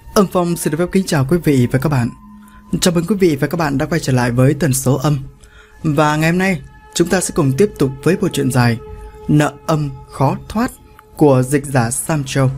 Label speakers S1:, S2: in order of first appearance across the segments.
S1: Âm Phong xin được phép kính chào quý vị và các bạn. Chào mừng quý vị và các bạn đã quay trở lại với tần số âm. Và ngày hôm nay chúng ta sẽ cùng tiếp tục với bộ truyện dài Nợ âm khó thoát của dịch giả Sam Châu.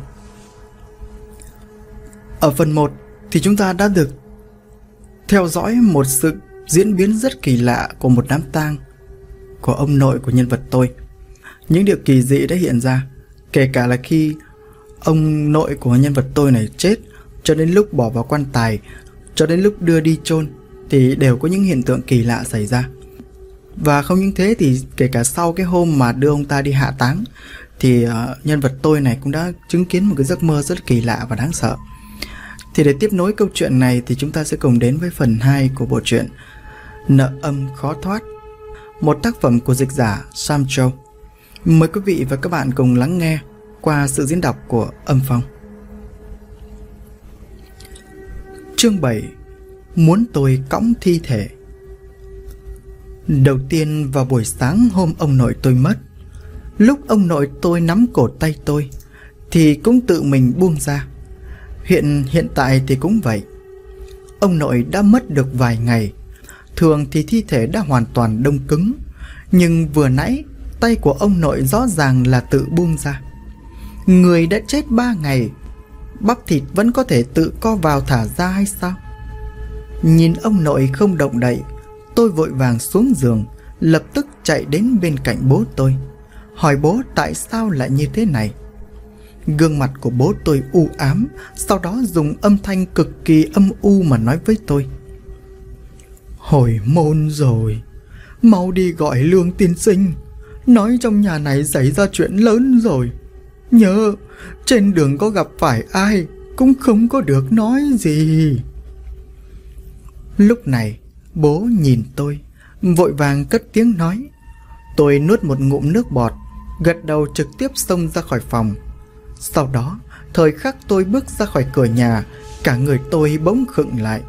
S1: Ở phần 1 thì chúng ta đã được theo dõi một sự diễn biến rất kỳ lạ của một đám tang của ông nội của nhân vật tôi. Những điều kỳ dị đã hiện ra, kể cả là khi ông nội của nhân vật tôi này chết, cho đến lúc bỏ vào quan tài, cho đến lúc đưa đi chôn thì đều có những hiện tượng kỳ lạ xảy ra. Và không những thế thì kể cả sau cái hôm mà đưa ông ta đi hạ táng thì nhân vật tôi này cũng đã chứng kiến một cái giấc mơ rất kỳ lạ và đáng sợ. Thì để tiếp nối câu chuyện này thì chúng ta sẽ cùng đến với phần 2 của bộ truyện Nợ âm khó thoát, một tác phẩm của dịch giả Sam Châu. Mời quý vị và các bạn cùng lắng nghe qua sự diễn đọc của Âm Phong. Chương 7. Muốn tôi cõng thi thể. Đầu tiên vào buổi sáng hôm ông nội tôi mất, lúc ông nội tôi nắm cổ tay tôi thì cũng tự mình buông ra. Hiện tại thì cũng vậy. Ông nội đã mất được vài ngày. Thường thì thi thể đã hoàn toàn đông cứng, nhưng vừa nãy tay của ông nội rõ ràng là tự buông ra. Người đã chết 3 ngày, bắp thịt vẫn có thể tự co vào thả ra hay sao? Nhìn ông nội không động đậy, tôi vội vàng xuống giường, lập tức chạy đến bên cạnh bố tôi, hỏi bố tại sao lại như thế này. Gương mặt của bố tôi u ám, sau đó dùng âm thanh cực kỳ âm u mà nói với tôi: "Hồi môn rồi, mau đi gọi Lương tiên sinh, nói trong nhà này xảy ra chuyện lớn rồi. Nhớ, trên đường có gặp phải ai cũng không có được nói gì." Lúc này bố nhìn tôi, vội vàng cất tiếng nói. Tôi nuốt một ngụm nước bọt, gật đầu trực tiếp xông ra khỏi phòng. Sau đó, thời khắc tôi bước ra khỏi cửa nhà, cả người tôi bỗng khựng lại.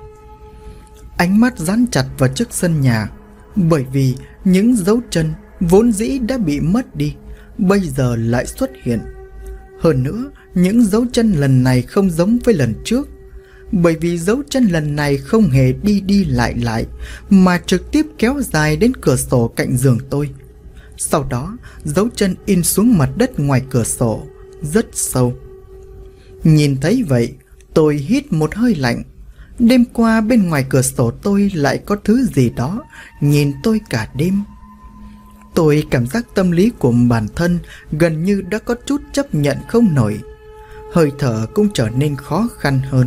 S1: Ánh mắt dán chặt vào trước sân nhà, bởi vì những dấu chân vốn dĩ đã bị mất đi, bây giờ lại xuất hiện. Hơn nữa, những dấu chân lần này không giống với lần trước, bởi vì dấu chân lần này không hề đi đi lại mà trực tiếp kéo dài đến cửa sổ cạnh giường tôi. Sau đó, dấu chân in xuống mặt đất ngoài cửa sổ, rất sâu. Nhìn thấy vậy, tôi hít một hơi lạnh. Đêm qua bên ngoài cửa sổ tôi lại có thứ gì đó nhìn tôi cả đêm. Tôi cảm giác tâm lý của bản thân gần như đã có chút chấp nhận không nổi. Hơi thở cũng trở nên khó khăn hơn.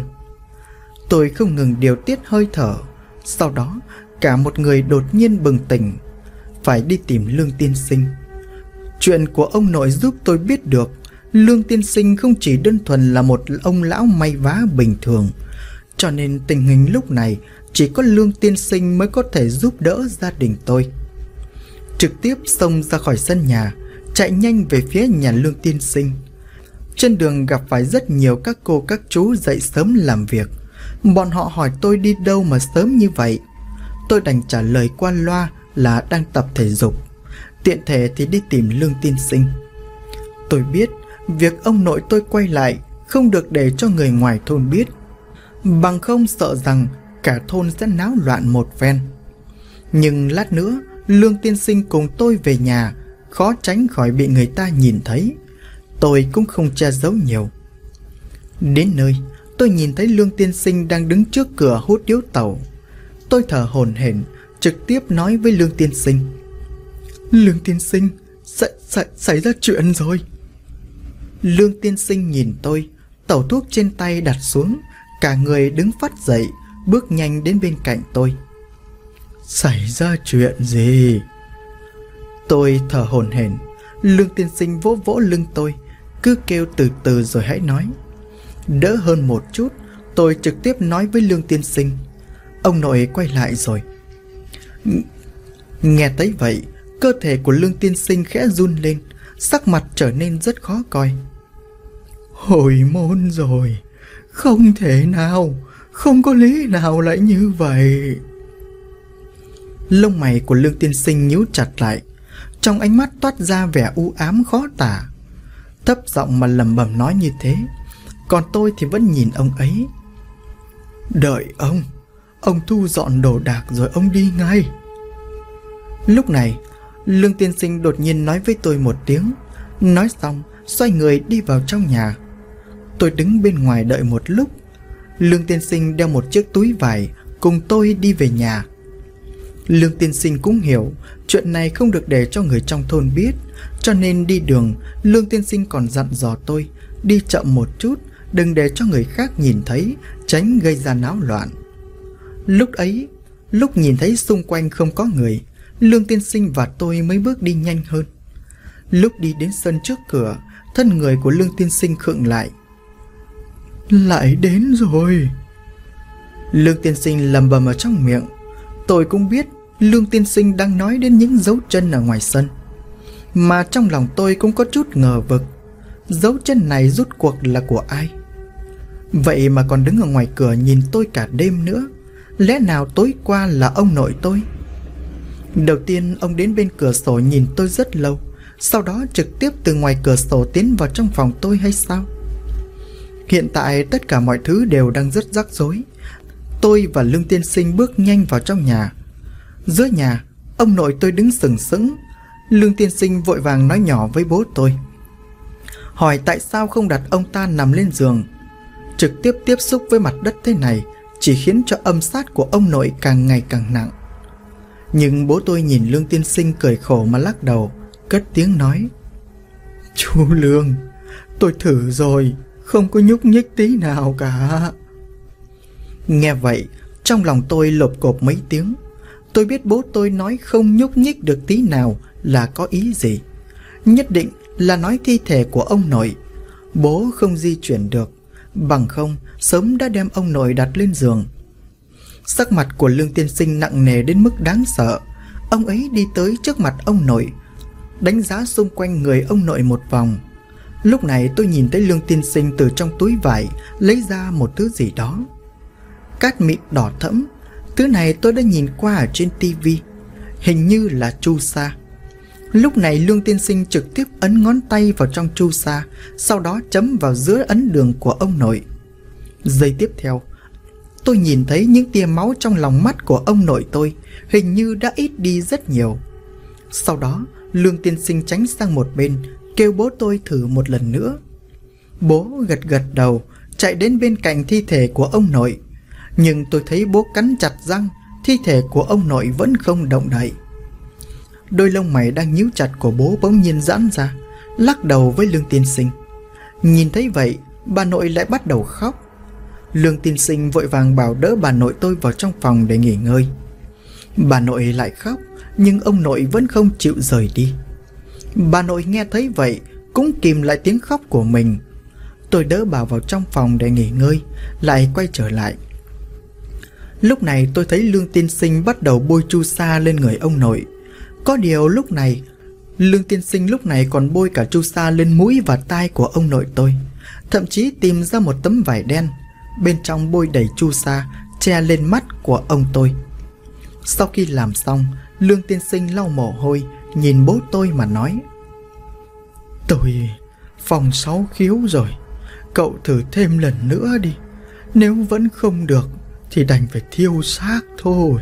S1: Tôi không ngừng điều tiết hơi thở. Sau đó cả một người đột nhiên bừng tỉnh, phải đi tìm Lương tiên sinh. Chuyện của ông nội giúp tôi biết được Lương tiên sinh không chỉ đơn thuần là một ông lão may vá bình thường, cho nên tình hình lúc này chỉ có Lương tiên sinh mới có thể giúp đỡ gia đình tôi. Trực tiếp xông ra khỏi sân nhà, chạy nhanh về phía nhà Lương tiên sinh. Trên đường gặp phải rất nhiều các cô các chú dậy sớm làm việc. Bọn họ hỏi tôi đi đâu mà sớm như vậy. Tôi đành trả lời qua loa là đang tập thể dục, tiện thể thì đi tìm Lương tiên sinh. Tôi biết việc ông nội tôi quay lại không được để cho người ngoài thôn biết, bằng không sợ rằng cả thôn sẽ náo loạn một phen. Nhưng lát nữa Lương tiên sinh cùng tôi về nhà, khó tránh khỏi bị người ta nhìn thấy. Tôi cũng không che giấu nhiều. Đến nơi, tôi nhìn thấy Lương tiên sinh đang đứng trước cửa hút điếu tàu. Tôi thở hổn hển, trực tiếp nói với Lương tiên sinh: "Lương tiên sinh, xảy ra chuyện rồi." Lương tiên sinh nhìn tôi, tẩu thuốc trên tay đặt xuống, cả người đứng phắt dậy, bước nhanh đến bên cạnh tôi. "Xảy ra chuyện gì?" Tôi thở hổn hển. Lương tiên sinh vỗ vỗ lưng tôi, cứ kêu từ từ rồi hãy nói. Đỡ hơn một chút, tôi trực tiếp nói với Lương tiên sinh: "Ông nội quay lại rồi." Nghe thấy vậy, cơ thể của Lương tiên sinh khẽ run lên, sắc mặt trở nên rất khó coi. "Hồi môn rồi, không thể nào, không có lý nào lại như vậy." Lông mày của Lương tiên sinh nhíu chặt lại, trong ánh mắt toát ra vẻ u ám khó tả. Thấp giọng mà lẩm bẩm nói như thế, còn tôi thì vẫn nhìn ông ấy, Đợi ông thu dọn đồ đạc rồi ông đi ngay. Lúc này, Lương tiên sinh đột nhiên nói với tôi một tiếng. Nói xong, xoay người đi vào trong nhà. Tôi đứng bên ngoài đợi một lúc. Lương tiên sinh đeo một chiếc túi vải cùng tôi đi về nhà. Lương tiên sinh cũng hiểu chuyện này không được để cho người trong thôn biết, cho nên đi đường Lương tiên sinh còn dặn dò tôi đi chậm một chút, đừng để cho người khác nhìn thấy, tránh gây ra náo loạn. Lúc ấy, lúc nhìn thấy xung quanh không có người, Lương tiên sinh và tôi mới bước đi nhanh hơn. Lúc đi đến sân trước cửa, thân người của Lương tiên sinh khựng lại. Lại đến rồi. Lương tiên sinh lẩm bẩm ở trong miệng. Tôi cũng biết Lương tiên sinh đang nói đến những dấu chân ở ngoài sân, mà trong lòng tôi cũng có chút ngờ vực. Dấu chân này rút cuộc là của ai? Vậy mà còn đứng ở ngoài cửa nhìn tôi cả đêm nữa. Lẽ nào tối qua là ông nội tôi? Đầu tiên ông đến bên cửa sổ nhìn tôi rất lâu, sau đó trực tiếp từ ngoài cửa sổ tiến vào trong phòng tôi hay sao? Hiện tại tất cả mọi thứ đều đang rất rắc rối. Tôi và Lương tiên sinh bước nhanh vào trong nhà. Giữa nhà, ông nội tôi đứng sừng sững. Lương tiên sinh vội vàng nói nhỏ với bố tôi, hỏi tại sao không đặt ông ta nằm lên giường. Trực tiếp tiếp xúc với mặt đất thế này chỉ khiến cho âm sát của ông nội càng ngày càng nặng. Nhưng bố tôi nhìn Lương tiên sinh cười khổ mà lắc đầu, cất tiếng nói, chú Lương, tôi thử rồi, không có nhúc nhích tí nào cả. Nghe vậy, trong lòng tôi lộp cộp mấy tiếng. Tôi biết bố tôi nói không nhúc nhích được tí nào là có ý gì. Nhất định là nói thi thể của ông nội. Bố không di chuyển được, bằng không sớm đã đem ông nội đặt lên giường. Sắc mặt của Lương tiên sinh nặng nề đến mức đáng sợ. Ông ấy đi tới trước mặt ông nội, đánh giá xung quanh người ông nội một vòng. Lúc này tôi nhìn thấy Lương tiên sinh từ trong túi vải lấy ra một thứ gì đó. Cát mịn đỏ thẫm. Thứ này tôi đã nhìn qua ở trên tivi, hình như là chu sa. Lúc này Lương tiên sinh trực tiếp ấn ngón tay vào trong chu sa, sau đó chấm vào giữa ấn đường của ông nội. Giây tiếp theo, tôi nhìn thấy những tia máu trong lòng mắt của ông nội tôi hình như đã ít đi rất nhiều. Sau đó Lương tiên sinh tránh sang một bên, kêu bố tôi thử một lần nữa. Bố gật gật đầu, chạy đến bên cạnh thi thể của ông nội. Nhưng tôi thấy bố cắn chặt răng, thi thể của ông nội vẫn không động đậy. Đôi lông mày đang nhíu chặt của bố bỗng nhiên giãn ra, lắc đầu với Lương tiên sinh. Nhìn thấy vậy, bà nội lại bắt đầu khóc. Lương tiên sinh vội vàng bảo đỡ bà nội tôi vào trong phòng để nghỉ ngơi. Bà nội lại khóc, nhưng ông nội vẫn không chịu rời đi. Bà nội nghe thấy vậy cũng kìm lại tiếng khóc của mình. Tôi đỡ bà vào trong phòng để nghỉ ngơi, lại quay trở lại. Lúc này tôi thấy Lương tiên sinh bắt đầu bôi chu sa lên người ông nội. Có điều lúc này Lương tiên sinh lúc này còn bôi cả chu sa lên mũi và tai của ông nội tôi. Thậm chí tìm ra một tấm vải đen, bên trong bôi đầy chu sa che lên mắt của ông tôi. Sau khi làm xong, Lương tiên sinh lau mồ hôi, nhìn bố tôi mà nói, tôi phòng 6 khiếu rồi, cậu thử thêm lần nữa đi. Nếu vẫn không được thì đành phải thiêu xác thôi.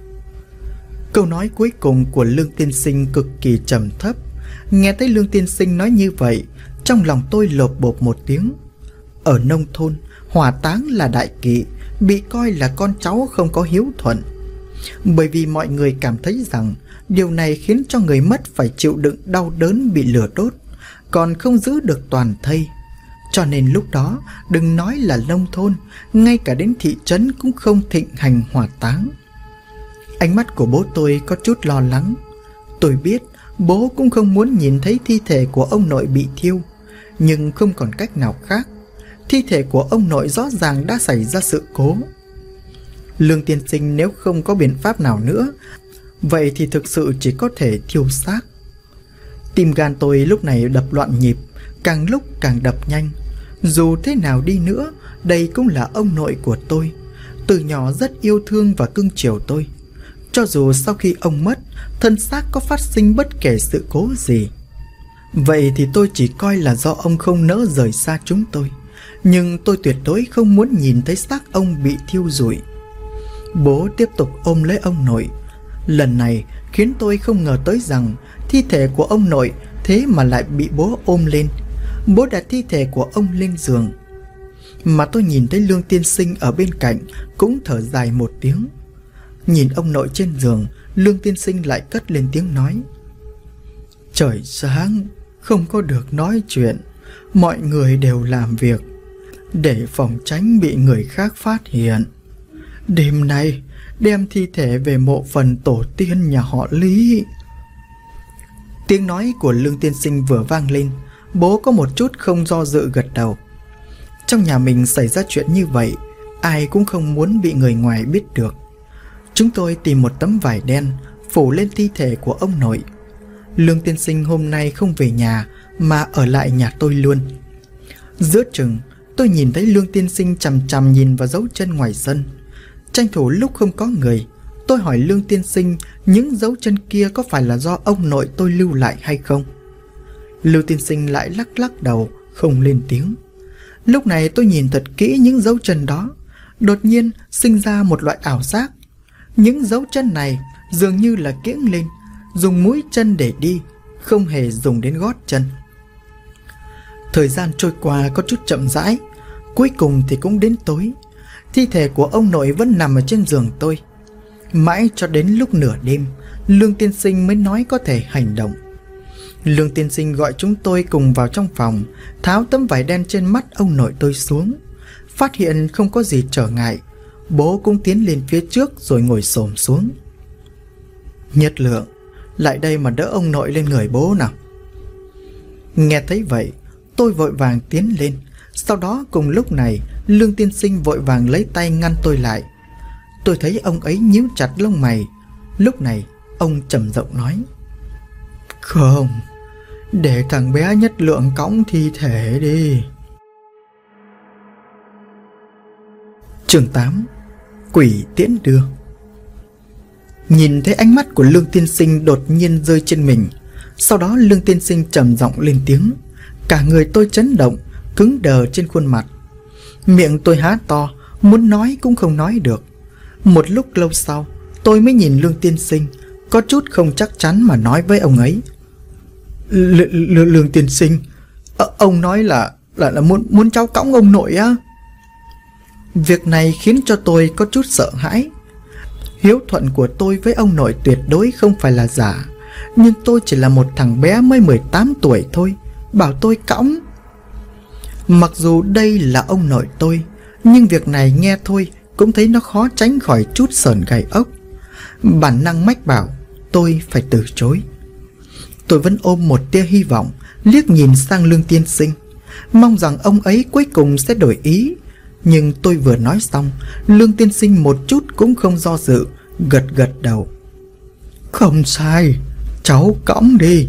S1: Câu nói cuối cùng của Lương tiên sinh cực kỳ trầm thấp. Nghe thấy Lương tiên sinh nói như vậy, trong lòng tôi lột bột một tiếng. Ở nông thôn, hỏa táng là đại kỵ, bị coi là con cháu không có hiếu thuận. Bởi vì mọi người cảm thấy rằng điều này khiến cho người mất phải chịu đựng đau đớn bị lửa đốt, còn không giữ được toàn thây. Cho nên lúc đó đừng nói là nông thôn, ngay cả đến thị trấn cũng không thịnh hành hỏa táng. Ánh mắt của bố tôi có chút lo lắng. Tôi biết bố cũng không muốn nhìn thấy thi thể của ông nội bị thiêu, nhưng không còn cách nào khác. Thi thể của ông nội rõ ràng đã xảy ra sự cố. Lương tiên sinh nếu không có biện pháp nào nữa, vậy thì thực sự chỉ có thể thiêu xác. Tim gan tôi lúc này đập loạn nhịp, càng lúc càng đập nhanh. Dù thế nào đi nữa, đây cũng là ông nội của tôi. Từ nhỏ rất yêu thương và cưng chiều tôi. Cho dù sau khi ông mất, thân xác có phát sinh bất kể sự cố gì, vậy thì tôi chỉ coi là do ông không nỡ rời xa chúng tôi. nhưng tôi tuyệt đối không muốn nhìn thấy xác ông bị thiêu rụi. Bố tiếp tục ôm lấy ông nội. Lần này khiến tôi không ngờ tới rằng thi thể của ông nội thế mà lại bị bố ôm lên. Bố đặt thi thể của ông lên giường. Mà tôi nhìn thấy Lương tiên sinh ở bên cạnh cũng thở dài một tiếng. Nhìn ông nội trên giường, Lương tiên sinh lại cất lên tiếng nói: Trời sáng, không có được nói chuyện. Mọi người đều làm việc để phòng tránh bị người khác phát hiện. Đêm nay đem thi thể về mộ phần tổ tiên nhà họ Lý. Tiếng nói của Lương tiên sinh vừa vang lên, bố có một chút không do dự gật đầu. Trong nhà mình xảy ra chuyện như vậy, ai cũng không muốn bị người ngoài biết được. Chúng tôi tìm một tấm vải đen phủ lên thi thể của ông nội. Lương tiên sinh hôm nay không về nhà mà ở lại nhà tôi luôn. Giữa chừng, tôi nhìn thấy Lương tiên sinh chằm chằm nhìn vào dấu chân ngoài sân. Tranh thủ lúc không có người, tôi hỏi Lương tiên sinh những dấu chân kia có phải là do ông nội tôi lưu lại hay không. Lương tiên sinh lại lắc lắc đầu, không lên tiếng. Lúc này tôi nhìn thật kỹ những dấu chân đó, đột nhiên sinh ra một loại ảo giác. Những dấu chân này dường như là kiễng lên, dùng mũi chân để đi, không hề dùng đến gót chân. Thời gian trôi qua có chút chậm rãi, cuối cùng thì cũng đến tối. Thi thể của ông nội vẫn nằm ở trên giường tôi. Mãi cho đến lúc nửa đêm, Lương tiên sinh mới nói có thể hành động. Lương tiên sinh gọi chúng tôi cùng vào trong phòng, tháo tấm vải đen trên mắt ông nội tôi xuống. Phát hiện không có gì trở ngại, bố cũng tiến lên phía trước rồi ngồi xổm xuống. Nhất Lượng, lại đây mà đỡ ông nội lên người bố nào. Nghe thấy vậy, tôi vội vàng tiến lên. Sau đó cùng lúc này, Lương tiên sinh vội vàng lấy tay ngăn tôi lại. Tôi thấy ông ấy nhíu chặt lông mày. Lúc này ông trầm giọng nói: Không, để thằng bé Nhất Lượng cõng thi thể đi. Chương 8: Quỷ tiễn đưa. Nhìn thấy ánh mắt của Lương tiên sinh đột nhiên rơi trên mình. Sau đó Lương tiên sinh trầm giọng lên tiếng. Cả người tôi chấn động, cứng đờ trên khuôn mặt. Miệng tôi há to, muốn nói cũng không nói được. Một lúc lâu sau, tôi mới nhìn Lương tiên sinh, có chút không chắc chắn mà nói với ông ấy: Lương tiên sinh, ông nói là muốn cháu cõng ông nội á? Việc này khiến cho tôi có chút sợ hãi. Hiếu thuận của tôi với ông nội tuyệt đối không phải là giả, nhưng tôi chỉ là một thằng bé mới 18 tuổi thôi, bảo tôi cõng. Mặc dù đây là ông nội tôi, nhưng việc này nghe thôi cũng thấy nó khó tránh khỏi chút sởn gai ốc. Bản năng mách bảo tôi phải từ chối. Tôi vẫn ôm một tia hy vọng, liếc nhìn sang Lương tiên sinh, mong rằng ông ấy cuối cùng sẽ đổi ý. Nhưng tôi vừa nói xong, Lương tiên sinh một chút cũng không do dự, gật gật đầu. Không sai, cháu cõng đi.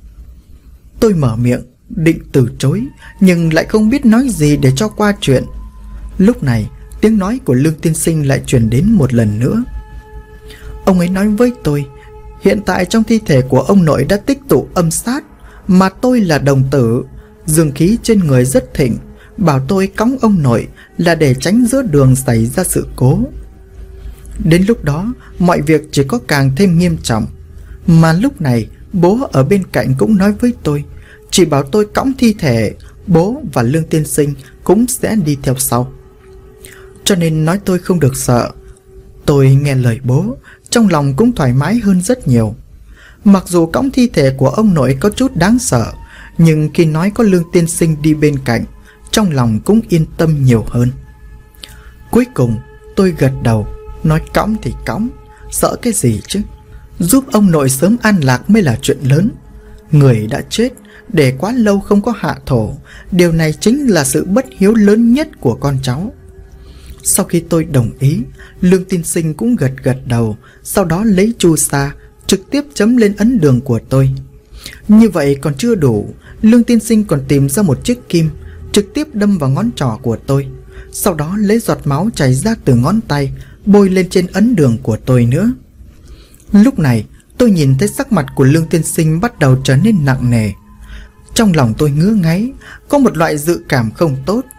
S1: Tôi mở miệng định từ chối, nhưng lại không biết nói gì để cho qua chuyện. Lúc này tiếng nói của Lương tiên sinh lại truyền đến một lần nữa. Ông ấy nói với tôi, hiện tại trong thi thể của ông nội đã tích tụ âm sát, mà tôi là đồng tử, dương khí trên người rất thịnh, bảo tôi cõng ông nội là để tránh giữa đường xảy ra sự cố. Đến lúc đó mọi việc chỉ có càng thêm nghiêm trọng. Mà lúc này bố ở bên cạnh cũng nói với tôi, chỉ bảo tôi cõng thi thể, bố và Lương tiên sinh cũng sẽ đi theo sau. Cho nên nói tôi không được sợ. Tôi nghe lời bố, trong lòng cũng thoải mái hơn rất nhiều. Mặc dù cõng thi thể của ông nội có chút đáng sợ, nhưng khi nói có Lương tiên sinh đi bên cạnh, trong lòng cũng yên tâm nhiều hơn. Cuối cùng tôi gật đầu, nói cõng thì cõng, sợ cái gì chứ. Giúp ông nội sớm an lạc mới là chuyện lớn. Người đã chết, để quá lâu không có hạ thổ, điều này chính là sự bất hiếu lớn nhất của con cháu. Sau khi tôi đồng ý, Lương tiên sinh cũng gật gật đầu, sau đó lấy chu sa trực tiếp chấm lên ấn đường của tôi. Như vậy còn chưa đủ, Lương tiên sinh còn tìm ra một chiếc kim, trực tiếp đâm vào ngón trỏ của tôi. Sau đó lấy giọt máu chảy ra từ ngón tay, bôi lên trên ấn đường của tôi nữa. Lúc này tôi nhìn thấy sắc mặt của Lương tiên sinh bắt đầu trở nên nặng nề. Trong lòng tôi ngứa ngáy, có một loại dự cảm không tốt.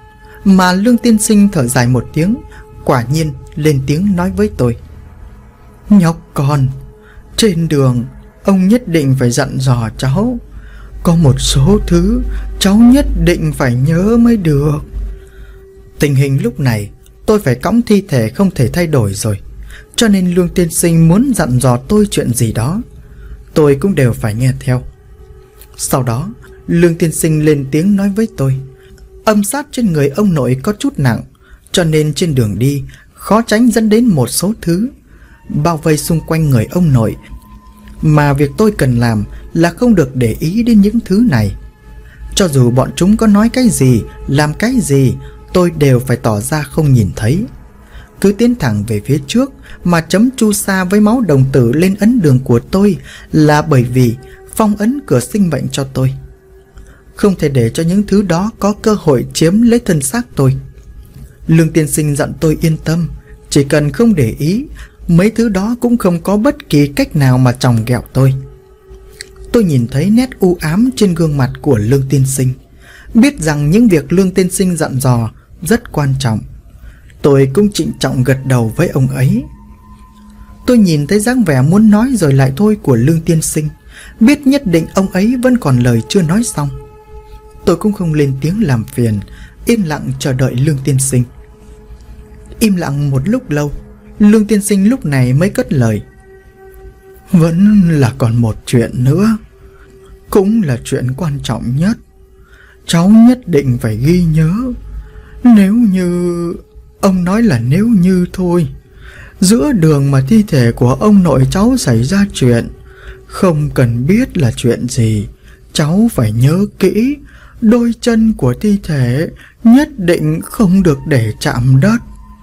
S1: mà Lương tiên sinh thở dài một tiếng, quả nhiên lên tiếng nói với tôi: "Nhóc con, trên đường ông nhất định phải dặn dò cháu. Có một số thứ cháu nhất định phải nhớ mới được." Tình hình lúc này tôi phải cõng thi thể không thể thay đổi rồi, cho nên Lương tiên sinh muốn dặn dò tôi chuyện gì đó, tôi cũng đều phải nghe theo. Sau đó Lương tiên sinh lên tiếng nói với tôi: âm sát trên người ông nội có chút nặng, cho nên trên đường đi khó tránh dẫn đến một số thứ bao vây xung quanh người ông nội, mà việc tôi cần làm là không được để ý đến những thứ này. Cho dù bọn chúng có nói cái gì, làm cái gì, tôi đều phải tỏ ra không nhìn thấy. Cứ tiến thẳng về phía trước mà chấm chu sa với máu đồng tử lên ấn đường của tôi là bởi vì phong ấn cửa sinh mệnh cho tôi. Không thể để cho những thứ đó có cơ hội chiếm lấy thân xác tôi. Lương tiên sinh dặn tôi yên tâm, chỉ cần không để ý, mấy thứ đó cũng không có bất kỳ cách nào mà chòng ghẹo tôi. Tôi nhìn thấy nét u ám trên gương mặt của Lương tiên sinh, biết rằng những việc Lương tiên sinh dặn dò rất quan trọng. Tôi cũng trịnh trọng gật đầu với ông ấy. Tôi nhìn thấy dáng vẻ muốn nói rồi lại thôi của Lương tiên sinh, biết nhất định ông ấy vẫn còn lời chưa nói xong. Tôi cũng không lên tiếng làm phiền, im lặng chờ đợi Lương tiên sinh. Im lặng một lúc lâu, Lương tiên sinh lúc này mới cất lời: "Vẫn là còn một chuyện nữa, cũng là chuyện quan trọng nhất. Cháu nhất định phải ghi nhớ. Nếu như..." Ông nói là nếu như thôi. Giữa đường mà thi thể của ông nội cháu xảy ra chuyện, không cần biết là chuyện gì, cháu phải nhớ kỹ, đôi chân của thi thể nhất định không được để chạm đất.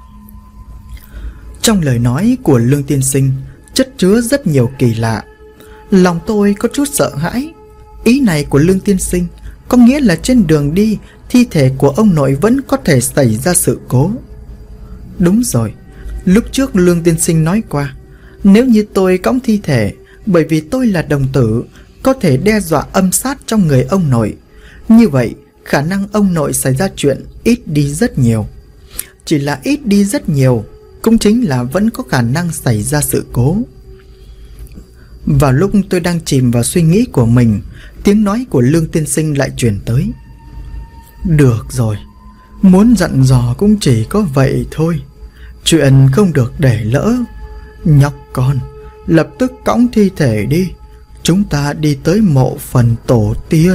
S1: Trong lời nói của Lương tiên sinh chất chứa rất nhiều kỳ lạ. Lòng tôi có chút sợ hãi. Ý này của Lương tiên sinh có nghĩa là trên đường đi, thi thể của ông nội vẫn có thể xảy ra sự cố. Đúng rồi, lúc trước Lương tiên sinh nói qua, nếu như tôi cõng thi thể, bởi vì tôi là đồng tử, có thể đe dọa âm sát trong người ông nội. Như vậy, khả năng ông nội xảy ra chuyện ít đi rất nhiều. Chỉ là ít đi rất nhiều, cũng chính là vẫn có khả năng xảy ra sự cố. Vào lúc tôi đang chìm vào suy nghĩ của mình, tiếng nói của Lương tiên sinh lại truyền tới: "Được rồi, muốn dặn dò cũng chỉ có vậy thôi. Chuyện không được để lỡ. Nhóc con, lập tức cõng thi thể đi. Chúng ta đi tới mộ phần tổ tiên."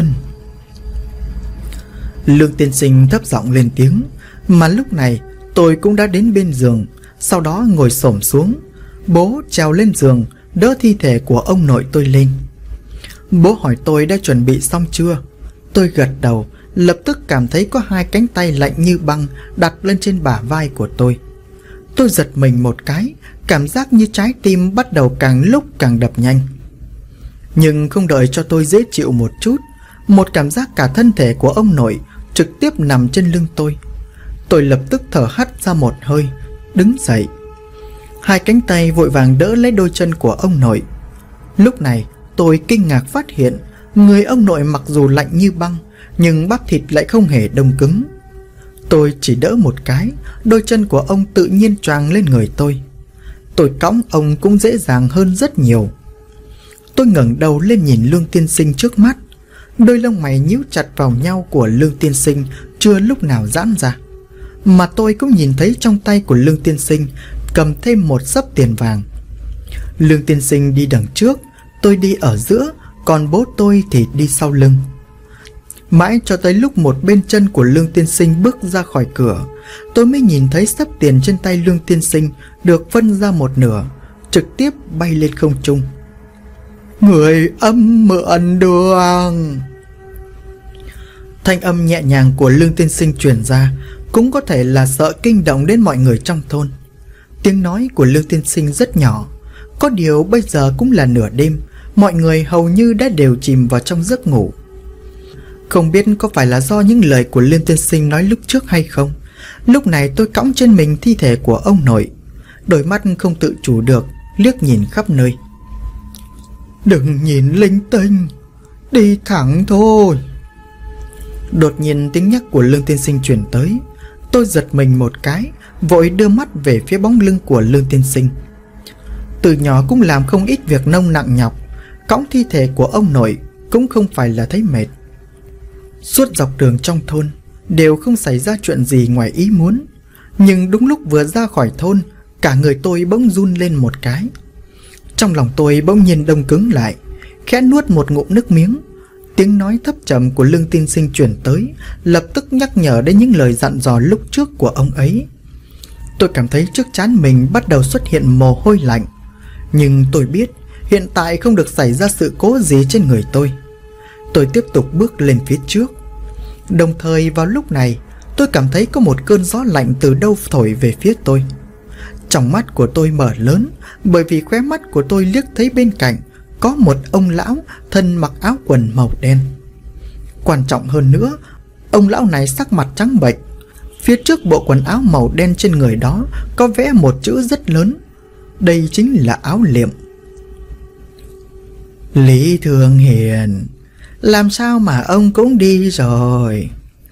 S1: Lương tiên sinh thấp giọng lên tiếng, mà lúc này tôi cũng đã đến bên giường. Sau đó ngồi xổm xuống, bố trèo lên giường đỡ thi thể của ông nội tôi lên. Bố hỏi tôi đã chuẩn bị xong chưa. Tôi gật đầu, lập tức cảm thấy có hai cánh tay lạnh như băng đặt lên trên bả vai của tôi. Tôi giật mình một cái, cảm giác như trái tim bắt đầu càng lúc càng đập nhanh. Nhưng không đợi cho tôi dễ chịu một chút, một cảm giác cả thân thể của ông nội trực tiếp nằm trên lưng tôi. Tôi lập tức thở hắt ra một hơi, đứng dậy. Hai cánh tay vội vàng đỡ lấy đôi chân của ông nội. Lúc này tôi kinh ngạc phát hiện người ông nội mặc dù lạnh như băng, nhưng bắp thịt lại không hề đông cứng. Tôi chỉ đỡ một cái, đôi chân của ông tự nhiên choàng lên người tôi. Tôi cõng ông cũng dễ dàng hơn rất nhiều. Tôi ngẩng đầu lên nhìn Lương tiên sinh trước mắt. Đôi lông mày nhíu chặt vào nhau của Lương tiên sinh chưa lúc nào giãn ra. Mà tôi cũng nhìn thấy trong tay của Lương tiên sinh cầm thêm một xấp tiền vàng. Lương tiên sinh đi đằng trước, tôi đi ở giữa, còn bố tôi thì đi sau lưng. Mãi cho tới lúc một bên chân của Lương tiên sinh bước ra khỏi cửa, tôi mới nhìn thấy xấp tiền trên tay Lương tiên sinh được phân ra một nửa, trực tiếp bay lên không trung. "Người âm mượn đường." Thanh âm nhẹ nhàng của Lương tiên sinh truyền ra, cũng có thể là sợ kinh động đến mọi người trong thôn. Tiếng nói của Lương tiên sinh rất nhỏ, có điều bây giờ cũng là nửa đêm, mọi người hầu như đã đều chìm vào trong giấc ngủ. Không biết có phải là do những lời của Lương tiên sinh nói lúc trước hay không, lúc này tôi cõng trên mình thi thể của ông nội, đôi mắt không tự chủ được liếc nhìn khắp nơi. "Đừng nhìn linh tinh, đi thẳng thôi." Đột nhiên tiếng nhắc của Lương tiên sinh truyền tới. Tôi giật mình một cái, vội đưa mắt về phía bóng lưng của Lương tiên sinh. Từ nhỏ cũng làm không ít việc nông nặng nhọc, cõng thi thể của ông nội cũng không phải là thấy mệt. Suốt dọc đường trong thôn đều không xảy ra chuyện gì ngoài ý muốn, nhưng đúng lúc vừa ra khỏi thôn, cả người tôi bỗng run lên một cái. Trong lòng tôi bỗng nhiên đông cứng lại, khẽ nuốt một ngụm nước miếng. Tiếng nói thấp trầm của Lương tiên sinh truyền tới, lập tức nhắc nhở đến những lời dặn dò lúc trước của ông ấy. Tôi cảm thấy trước trán mình bắt đầu xuất hiện mồ hôi lạnh, nhưng tôi biết hiện tại không được xảy ra sự cố gì trên người tôi. Tôi tiếp tục bước lên phía trước. Đồng thời vào lúc này, tôi cảm thấy có một cơn gió lạnh từ đâu thổi về phía tôi. Trong mắt của tôi mở lớn, bởi vì khóe mắt của tôi liếc thấy bên cạnh có một ông lão thân mặc áo quần màu đen. Quan trọng hơn nữa, ông lão này sắc mặt trắng bệch. Phía trước bộ quần áo màu đen trên người đó có vẽ một chữ rất lớn. Đây chính là áo liệm. Lý Thương Hiền, làm sao mà ông cũng đi rồi?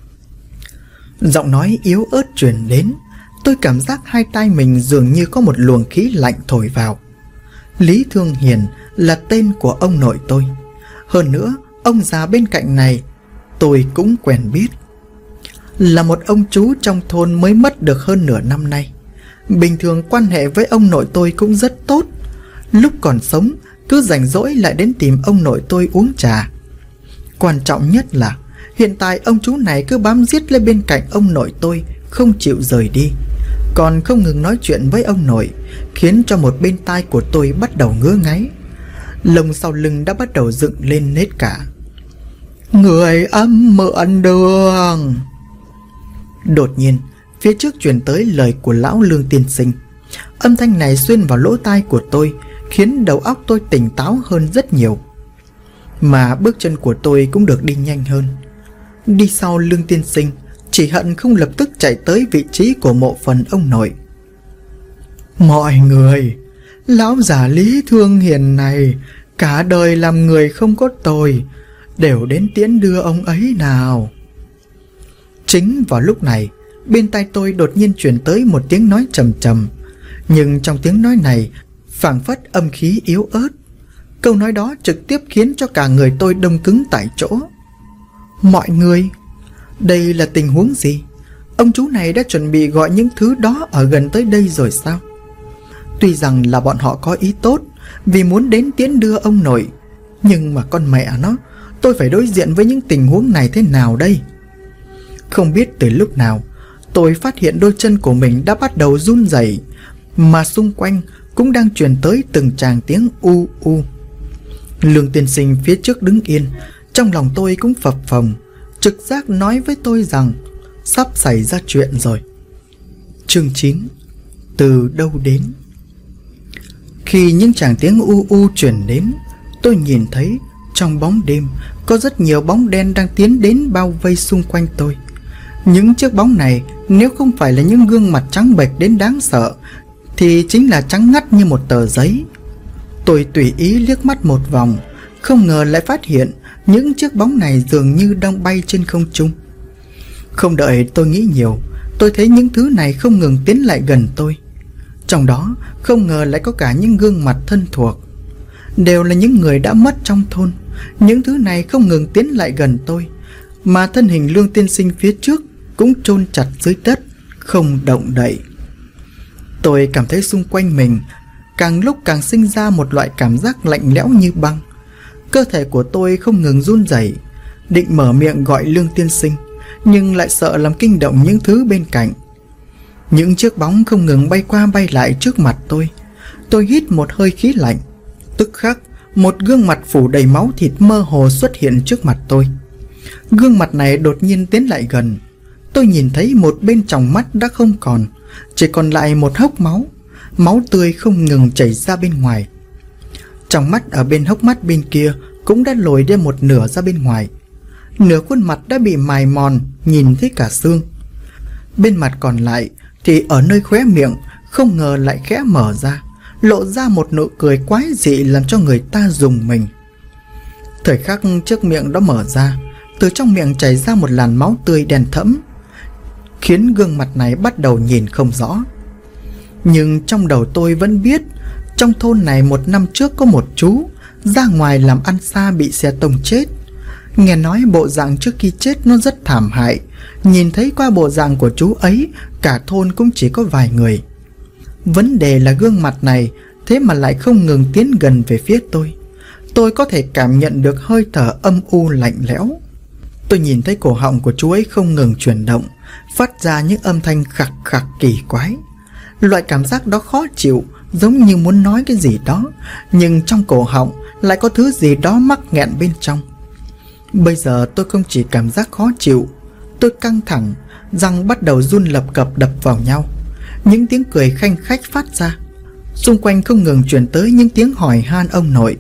S1: Giọng nói yếu ớt truyền đến. Tôi cảm giác hai tai mình dường như có một luồng khí lạnh thổi vào. Lý Thương Hiền là tên của ông nội tôi. Hơn nữa, ông già bên cạnh này tôi cũng quen biết. Là một ông chú trong thôn mới mất được hơn nửa năm nay. Bình thường quan hệ với ông nội tôi cũng rất tốt. Lúc còn sống, cứ rảnh rỗi lại đến tìm ông nội tôi uống trà. Quan trọng nhất là hiện tại ông chú này cứ bám giết lên bên cạnh ông nội tôi, không chịu rời đi, còn không ngừng nói chuyện với ông nội, khiến cho một bên tai của tôi bắt đầu ngứa ngáy. Lông sau lưng đã bắt đầu dựng lên hết cả. Người âm mượn đường. Đột nhiên, phía trước truyền tới lời của lão Lương tiên sinh. Âm thanh này xuyên vào lỗ tai của tôi, khiến đầu óc tôi tỉnh táo hơn rất nhiều. Mà bước chân của tôi cũng được đi nhanh hơn. Đi sau Lương tiên sinh, chỉ hận không lập tức chạy tới vị trí của mộ phần ông nội. Mọi người, lão già Lý Thương Hiền này cả đời làm người không có tội, đều đến tiễn đưa ông ấy nào. Chính vào lúc này, bên tai tôi đột nhiên truyền tới một tiếng nói trầm trầm, nhưng trong tiếng nói này phảng phất âm khí yếu ớt. Câu nói đó trực tiếp khiến cho cả người tôi đông cứng tại chỗ. Mọi người, đây là tình huống gì? Ông chú này đã chuẩn bị gọi những thứ đó ở gần tới đây rồi sao? Tuy rằng là bọn họ có ý tốt vì muốn đến tiễn đưa ông nội, nhưng mà con mẹ nó, tôi phải đối diện với những tình huống này thế nào đây? Không biết từ lúc nào, tôi phát hiện đôi chân của mình đã bắt đầu run rẩy, mà xung quanh cũng đang truyền tới từng tràng tiếng u u. Lương tiên sinh phía trước đứng yên, trong lòng tôi cũng phập phồng, trực giác nói với tôi rằng sắp xảy ra chuyện rồi. Chương 9. Từ đâu đến? Khi những tràng tiếng u u truyền đến, tôi nhìn thấy trong bóng đêm có rất nhiều bóng đen đang tiến đến bao vây xung quanh tôi. Những chiếc bóng này nếu không phải là những gương mặt trắng bệch đến đáng sợ thì chính là trắng ngắt như một tờ giấy. Tôi tùy ý liếc mắt một vòng, không ngờ lại phát hiện những chiếc bóng này dường như đang bay trên không trung. Không đợi tôi nghĩ nhiều, tôi thấy những thứ này không ngừng tiến lại gần tôi. Trong đó không ngờ lại có cả những gương mặt thân thuộc, đều là những người đã mất trong thôn. Những thứ này không ngừng tiến lại gần tôi, mà thân hình Lương tiên sinh phía trước cũng chôn chặt dưới đất, không động đậy. Tôi cảm thấy xung quanh mình càng lúc càng sinh ra một loại cảm giác lạnh lẽo như băng. Cơ thể của tôi không ngừng run rẩy, định mở miệng gọi Lương tiên sinh, nhưng lại sợ làm kinh động những thứ bên cạnh. Những chiếc bóng không ngừng bay qua bay lại trước mặt tôi. Tôi hít một hơi khí lạnh. Tức khắc, một gương mặt phủ đầy máu thịt mơ hồ xuất hiện trước mặt tôi. Gương mặt này đột nhiên tiến lại gần. Tôi nhìn thấy một bên tròng mắt đã không còn, chỉ còn lại một hốc máu. Máu tươi không ngừng chảy ra bên ngoài. Trong mắt ở bên hốc mắt bên kia cũng đã lồi đi một nửa ra bên ngoài. Nửa khuôn mặt đã bị mài mòn, nhìn thấy cả xương. Bên mặt còn lại thì ở nơi khóe miệng không ngờ lại khẽ mở ra, lộ ra một nụ cười quái dị làm cho người ta rùng mình. Thời khắc chiếc miệng đó mở ra, từ trong miệng chảy ra một làn máu tươi đen thẫm. khiến gương mặt này bắt đầu nhìn không rõ. Nhưng trong đầu tôi vẫn biết, trong thôn này 1 năm trước có một chú ra ngoài làm ăn xa bị xe tông chết. Nghe nói bộ dạng trước khi chết nó rất thảm hại. Nhìn thấy qua bộ dạng của chú ấy, cả thôn cũng chỉ có vài người. Vấn đề là gương mặt này thế mà lại không ngừng tiến gần về phía tôi. Tôi có thể cảm nhận được hơi thở âm u lạnh lẽo. Tôi nhìn thấy cổ họng của chú ấy không ngừng chuyển động, phát ra những âm thanh khặc khặc kỳ quái. Loại cảm giác đó khó chịu, giống như muốn nói cái gì đó, nhưng trong cổ họng lại có thứ gì đó mắc nghẹn bên trong. Bây giờ tôi không chỉ cảm giác khó chịu, tôi căng thẳng, răng bắt đầu run lập cập đập vào nhau. Những tiếng cười khanh khách phát ra. Xung quanh không ngừng truyền tới những tiếng hỏi han ông nội.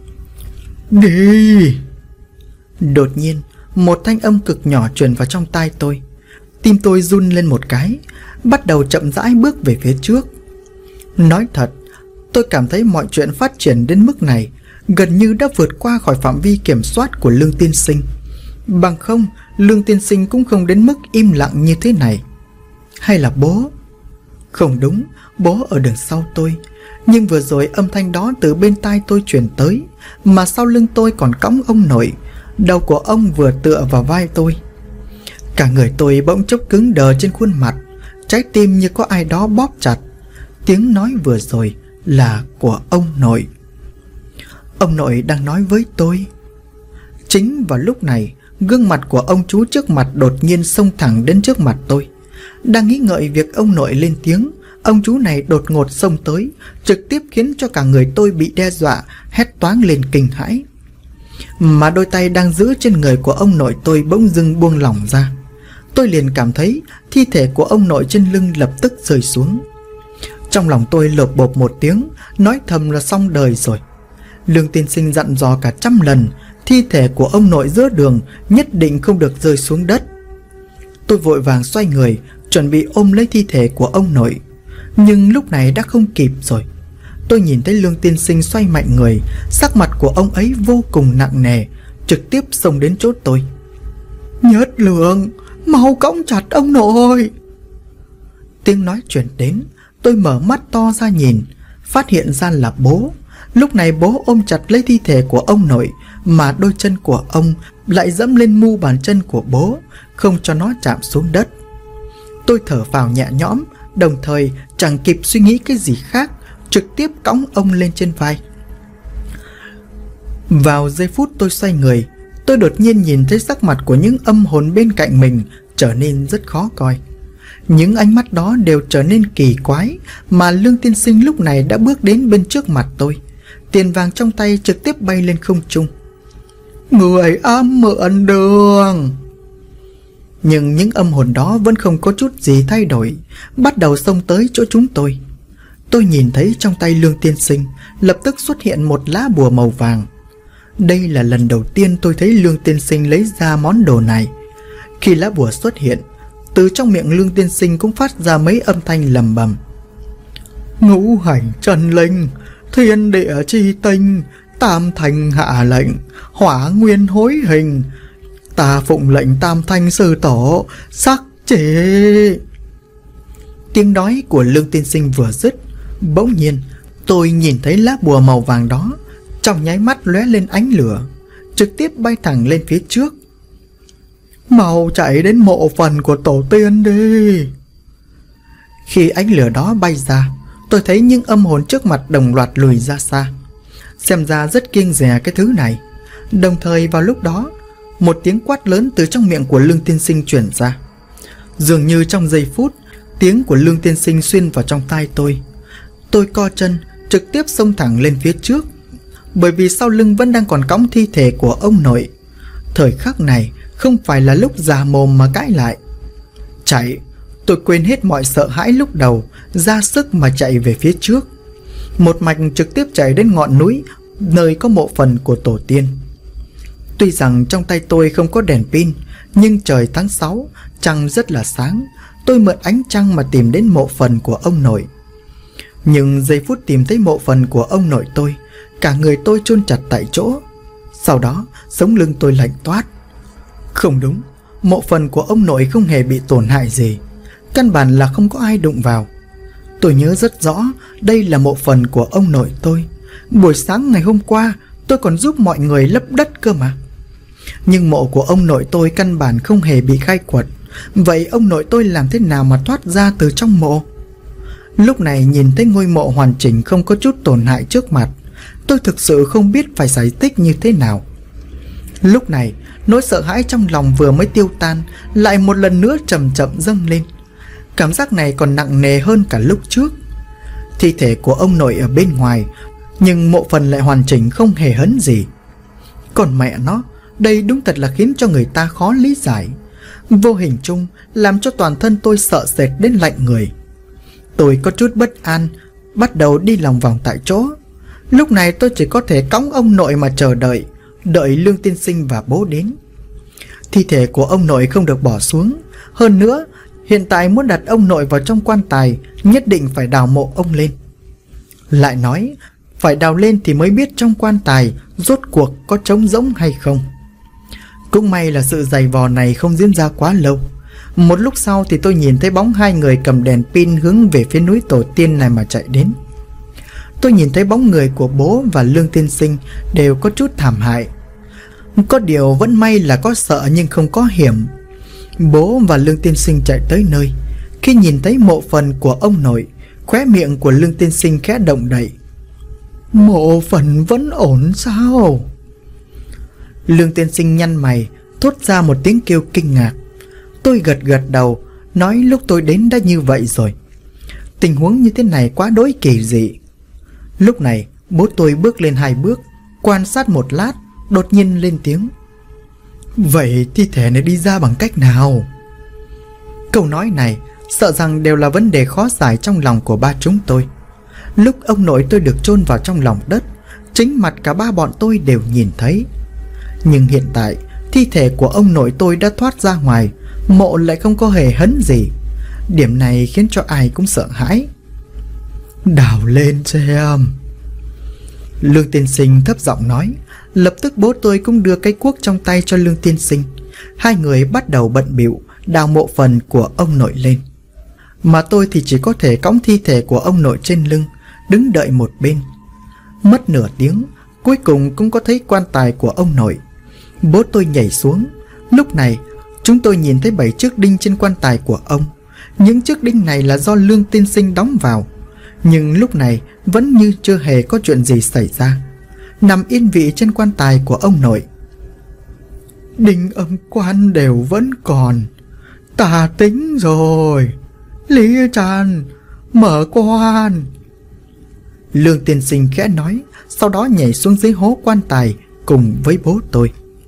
S1: Đi! Đột nhiên, một thanh âm cực nhỏ truyền vào trong tai tôi. Tim tôi run lên một cái, bắt đầu chậm rãi bước về phía trước. Nói thật, tôi cảm thấy mọi chuyện phát triển đến mức này gần như đã vượt qua khỏi phạm vi kiểm soát của Lương tiên sinh. Bằng không, Lương tiên sinh cũng không đến mức im lặng như thế này. Hay là bố? Không đúng, bố ở đằng sau tôi. Nhưng vừa rồi âm thanh đó từ bên tai tôi truyền tới, mà sau lưng tôi còn cõng ông nội. Đầu của ông vừa tựa vào vai tôi. Cả người tôi bỗng chốc cứng đờ trên khuôn mặt, trái tim như có ai đó bóp chặt. Tiếng nói vừa rồi là của ông nội. Ông nội đang nói với tôi. Chính vào lúc này, gương mặt của ông chú trước mặt đột nhiên xông thẳng đến trước mặt tôi. Đang nghĩ ngợi việc ông nội lên tiếng, ông chú này đột ngột xông tới, trực tiếp khiến cho cả người tôi bị đe dọa, hét toáng lên kinh hãi. Mà đôi tay đang giữ trên người của ông nội tôi bỗng dưng buông lỏng ra. Tôi liền cảm thấy thi thể của ông nội trên lưng lập tức rơi xuống. Trong lòng tôi lột bột một tiếng, nói thầm là xong đời rồi. Lương tiên sinh dặn dò cả 100 lần, thi thể của ông nội giữa đường nhất định không được rơi xuống đất. Tôi vội vàng xoay người, chuẩn bị ôm lấy thi thể của ông nội. Nhưng lúc này đã không kịp rồi. Tôi nhìn thấy Lương tiên sinh xoay mạnh người, sắc mặt của ông ấy vô cùng nặng nề, trực tiếp xông đến chỗ tôi. Nhất Lượng, mau cõng chặt ông nội! Tiếng nói truyền đến, tôi mở mắt to ra nhìn, phát hiện ra là bố. Lúc này bố ôm chặt lấy thi thể của ông nội, mà đôi chân của ông lại dẫm lên mu bàn chân của bố, không cho nó chạm xuống đất. Tôi thở phào nhẹ nhõm, đồng thời chẳng kịp suy nghĩ cái gì khác, trực tiếp cõng ông lên trên vai. Vào giây phút tôi xoay người, tôi đột nhiên nhìn thấy sắc mặt của những âm hồn bên cạnh mình trở nên rất khó coi. Những ánh mắt đó đều trở nên kỳ quái, mà Lương tiên sinh lúc này đã bước đến bên trước mặt tôi. Tiền vàng trong tay trực tiếp bay lên không trung. Người ám mượn đường! Nhưng những âm hồn đó vẫn không có chút gì thay đổi, bắt đầu xông tới chỗ chúng tôi. Tôi nhìn thấy trong tay Lương tiên sinh lập tức xuất hiện một lá bùa màu vàng. Đây là lần đầu tiên tôi thấy Lương tiên sinh lấy ra món đồ này. Khi lá bùa xuất hiện, từ trong miệng Lương tiên sinh cũng phát ra mấy âm thanh lầm bầm. Ngũ hành chân linh, thiên địa chi tinh, tam thanh hạ lệnh, hỏa nguyên hối hình. Ta phụng lệnh tam thanh sư tổ, sắc chế. Tiếng nói của Lương tiên sinh vừa dứt, bỗng nhiên tôi nhìn thấy lá bùa màu vàng đó trong nháy mắt lóe lên ánh lửa, trực tiếp bay thẳng lên phía trước. Mau chạy đến mộ phần của tổ tiên đi! Khi ánh lửa đó bay ra, tôi thấy những âm hồn trước mặt đồng loạt lùi ra xa, xem ra rất kiêng dè cái thứ này. Đồng thời vào lúc đó, một tiếng quát lớn từ trong miệng của Lương tiên sinh truyền ra. Dường như trong giây phút, tiếng của Lương tiên sinh xuyên vào trong tai tôi. Tôi co chân, trực tiếp xông thẳng lên phía trước, bởi vì sau lưng vẫn đang còn cõng thi thể của ông nội. Thời khắc này không phải là lúc già mồm mà cãi lại. Chạy! Tôi quên hết mọi sợ hãi lúc đầu, ra sức mà chạy về phía trước. Một mạch trực tiếp chạy đến ngọn núi, nơi có mộ phần của tổ tiên. Tuy rằng trong tay tôi không có đèn pin, nhưng trời tháng 6, trăng rất là sáng. Tôi mượn ánh trăng mà tìm đến mộ phần của ông nội. Nhưng giây phút tìm thấy mộ phần của ông nội tôi, cả người tôi chôn chặt tại chỗ. Sau đó sống lưng tôi lạnh toát. Không đúng, mộ phần của ông nội không hề bị tổn hại gì. căn bản là không có ai đụng vào. Tôi nhớ rất rõ đây là mộ phần của ông nội tôi. Buổi sáng ngày hôm qua tôi còn giúp mọi người lấp đất cơ mà. Nhưng mộ của ông nội tôi căn bản không hề bị khai quật. Vậy ông nội tôi làm thế nào mà thoát ra từ trong mộ? Lúc này nhìn thấy ngôi mộ hoàn chỉnh không có chút tổn hại trước mặt, tôi thực sự không biết phải giải thích như thế nào. Lúc này nỗi sợ hãi trong lòng vừa mới tiêu tan lại một lần nữa chậm chậm dâng lên. Cảm giác này còn nặng nề hơn cả lúc trước. Thi thể của ông nội ở bên ngoài, nhưng mộ phần lại hoàn chỉnh không hề hấn gì. Còn mẹ nó, đây đúng thật là khiến cho người ta khó lý giải. Vô hình chung làm cho toàn thân tôi sợ sệt đến lạnh người. Tôi có chút bất an, bắt đầu đi lòng vòng tại chỗ. Lúc này tôi chỉ có thể cõng ông nội mà chờ đợi, đợi Lương tiên sinh và bố đến. Thi thể của ông nội không được bỏ xuống. Hơn nữa, hiện tại muốn đặt ông nội vào trong quan tài, nhất định phải đào mộ ông lên. Lại nói, phải đào lên thì mới biết trong quan tài rốt cuộc có trống rỗng hay không. Cũng may là sự giày vò này không diễn ra quá lâu. Một lúc sau thì tôi nhìn thấy bóng hai người cầm đèn pin hướng về phía núi tổ tiên này mà chạy đến. Tôi nhìn thấy bóng người của bố và Lương tiên sinh đều có chút thảm hại. Có điều vẫn may là có sợ nhưng không có hiểm. Bố và Lương tiên sinh chạy tới nơi. Khi nhìn thấy mộ phần của ông nội, khóe miệng của Lương tiên sinh khẽ động đậy. Mộ phần vẫn ổn sao? Lương tiên sinh nhăn mày, thốt ra một tiếng kêu kinh ngạc. Tôi gật gật đầu, nói lúc tôi đến đã như vậy rồi. Tình huống như thế này quá đối kỳ dị. Lúc này bố tôi bước lên 2 bước, quan sát một lát, đột nhiên lên tiếng. Vậy thi thể này đi ra bằng cách nào? Câu nói này sợ rằng đều là vấn đề khó giải trong lòng của ba chúng tôi. Lúc ông nội tôi được chôn vào trong lòng đất, chính mặt cả ba bọn tôi đều nhìn thấy. Nhưng hiện tại thi thể của ông nội tôi đã thoát ra ngoài, mộ lại không có hề hấn gì. Điểm này khiến cho ai cũng sợ hãi. Đào lên xem. Lương tiên sinh thấp giọng nói. Lập tức bố tôi cũng đưa cái cuốc trong tay cho Lương tiên sinh. Hai người bắt đầu bận bịu đào mộ phần của ông nội lên. Mà tôi thì chỉ có thể cõng thi thể của ông nội trên lưng, đứng đợi một bên. Mất nửa tiếng, cuối cùng cũng có thấy quan tài của ông nội. Bố tôi nhảy xuống. Lúc này chúng tôi nhìn thấy 7 chiếc đinh trên quan tài của ông. Những chiếc đinh này là do Lương tiên sinh đóng vào. Nhưng lúc này vẫn như chưa hề có chuyện gì xảy ra, nằm yên vị trên quan tài của ông nội. Đinh âm quan đều vẫn còn. Ta tính rồi. Lý Tràn, mở quan. Lương tiên sinh khẽ nói, sau đó nhảy xuống dưới hố quan tài cùng với bố tôi.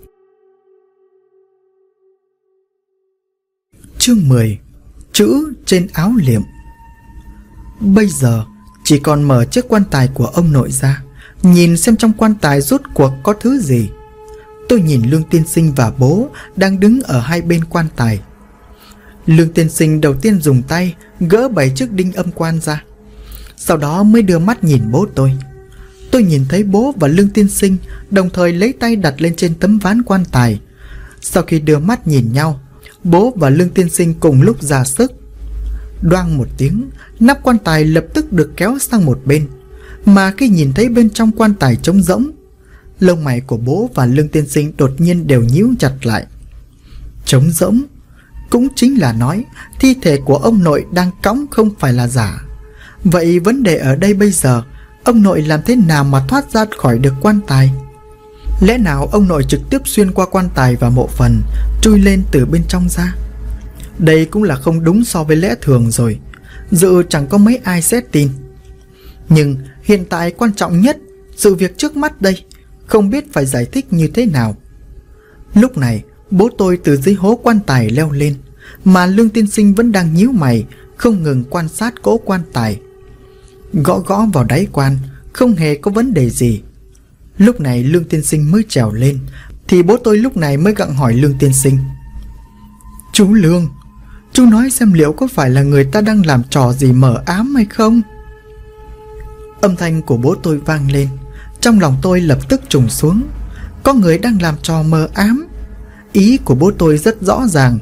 S1: Chương 10. Chữ trên áo liệm. Bây giờ chỉ còn mở chiếc quan tài của ông nội ra, nhìn xem trong quan tài rốt cuộc có thứ gì. Tôi nhìn Lương tiên sinh và bố đang đứng ở hai bên quan tài. Lương tiên sinh đầu tiên dùng tay gỡ 7 chiếc đinh âm quan ra, sau đó mới đưa mắt nhìn bố tôi. Tôi nhìn thấy bố và Lương tiên sinh đồng thời lấy tay đặt lên trên tấm ván quan tài. Sau khi đưa mắt nhìn nhau, bố và Lương tiên sinh cùng lúc ra sức. Đoang một tiếng, nắp quan tài lập tức được kéo sang một bên. Mà khi nhìn thấy bên trong quan tài trống rỗng, lông mày của bố và Lương tiên sinh đột nhiên đều nhíu chặt lại. Trống rỗng cũng chính là nói thi thể của ông nội đang cõng không phải là giả. Vậy vấn đề ở đây bây giờ, ông nội làm thế nào mà thoát ra khỏi được quan tài? Lẽ nào ông nội trực tiếp xuyên qua quan tài và mộ phần, chui lên từ bên trong ra? Đây cũng là không đúng so với lẽ thường rồi. Dự chẳng có mấy ai sẽ tin. Nhưng hiện tại quan trọng nhất, sự việc trước mắt đây, không biết phải giải thích như thế nào. Lúc này bố tôi từ dưới hố quan tài leo lên, mà Lương tiên sinh vẫn đang nhíu mày, không ngừng quan sát cỗ quan tài. Gõ gõ vào đáy quan, không hề có vấn đề gì. Lúc này Lương tiên sinh mới trèo lên, thì bố tôi lúc này mới gặng hỏi Lương tiên sinh. Chú Lương, chú nói xem liệu có phải là người ta đang làm trò gì mờ ám hay không? Âm thanh của bố tôi vang lên. Trong lòng tôi lập tức trùng xuống. Có người đang làm trò mờ ám. Ý của bố tôi rất rõ ràng.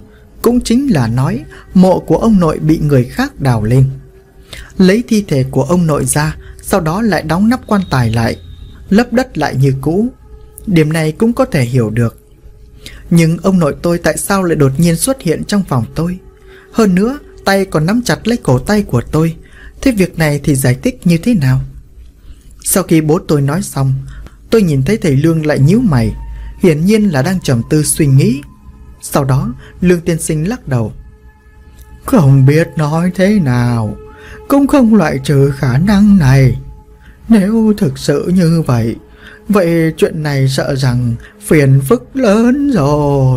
S1: cũng chính là nói mộ của ông nội bị người khác đào lên. Lấy thi thể của ông nội ra, sau đó lại đóng nắp quan tài lại, lấp đất lại như cũ. Điểm này cũng có thể hiểu được. Nhưng ông nội tôi tại sao lại đột nhiên xuất hiện trong phòng tôi? Hơn nữa, tay còn nắm chặt lấy cổ tay của tôi. Thế việc này thì giải thích như thế nào? Sau khi bố tôi nói xong, tôi nhìn thấy thầy Lương lại nhíu mày, hiển nhiên là đang trầm tư suy nghĩ. Sau đó, Lương tiên sinh lắc đầu. Không biết nói thế nào, cũng không loại trừ khả năng này. Nếu thực sự như vậy, vậy chuyện này sợ rằng phiền phức lớn rồi.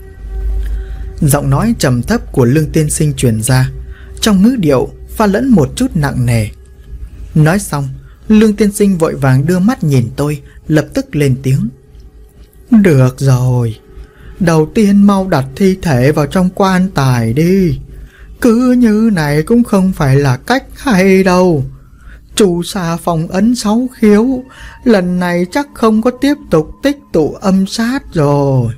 S1: Giọng nói trầm thấp của Lương tiên sinh truyền ra, trong ngữ điệu pha lẫn một chút nặng nề. Nói xong, Lương tiên sinh vội vàng đưa mắt nhìn tôi, lập tức lên tiếng. Được rồi, đầu tiên mau đặt thi thể vào trong quan tài đi. Cứ như này cũng không phải là cách hay đâu. Chu sa phong ấn 6 khiếu, lần này chắc không có tiếp tục tích tụ âm sát rồi.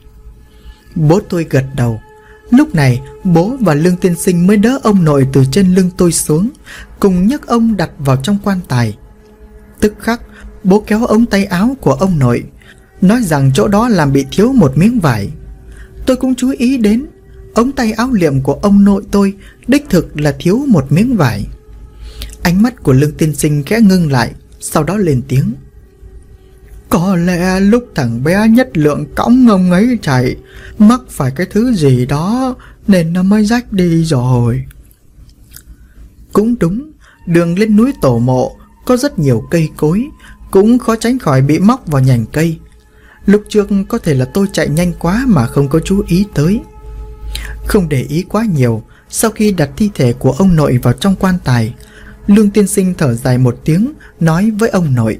S1: Bố tôi gật đầu. Lúc này bố và Lương tiên sinh mới đỡ ông nội từ trên lưng tôi xuống, cùng nhấc ông đặt vào trong quan tài. Tức khắc bố kéo ống tay áo của ông nội, nói rằng chỗ đó làm bị thiếu một miếng vải. Tôi cũng chú ý đến ống tay áo liệm của ông nội tôi đích thực là thiếu một miếng vải. Ánh mắt của Lương tiên sinh khẽ ngưng lại, sau đó lên tiếng. Có lẽ lúc thằng bé Nhất Lượng cõng ông ấy chạy, mắc phải cái thứ gì đó nên nó mới rách đi rồi. Cũng đúng, đường lên núi tổ mộ có rất nhiều cây cối, cũng khó tránh khỏi bị móc vào nhành cây. Lúc trước có thể là tôi chạy nhanh quá mà không có chú ý tới. Không để ý quá nhiều, sau khi đặt thi thể của ông nội vào trong quan tài, Lương tiên sinh thở dài một tiếng, nói với ông nội.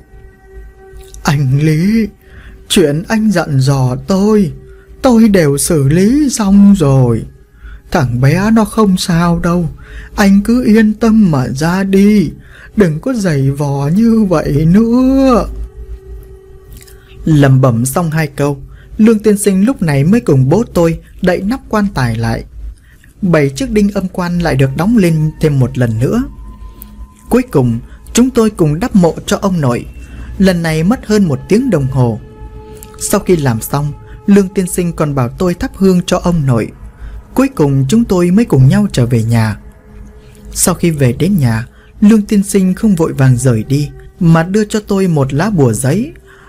S1: Anh Lý, chuyện anh dặn dò tôi đều xử lý xong rồi. Thằng bé nó không sao đâu, anh cứ yên tâm mà ra đi, đừng có giày vò như vậy nữa. Lẩm bẩm xong 2 câu, Lương tiên sinh lúc này mới cùng bố tôi đậy nắp quan tài lại. 7 chiếc đinh âm quan lại được đóng lên thêm một lần nữa. Cuối cùng chúng tôi cùng đắp mộ cho ông nội. Lần này mất hơn 1 tiếng đồng hồ. Sau khi làm xong, Lương tiên sinh còn bảo tôi thắp hương cho ông nội. Cuối cùng chúng tôi mới cùng nhau trở về nhà. Sau khi về đến nhà, Lương tiên sinh không vội vàng rời đi, mà đưa cho tôi một lá bùa giấy,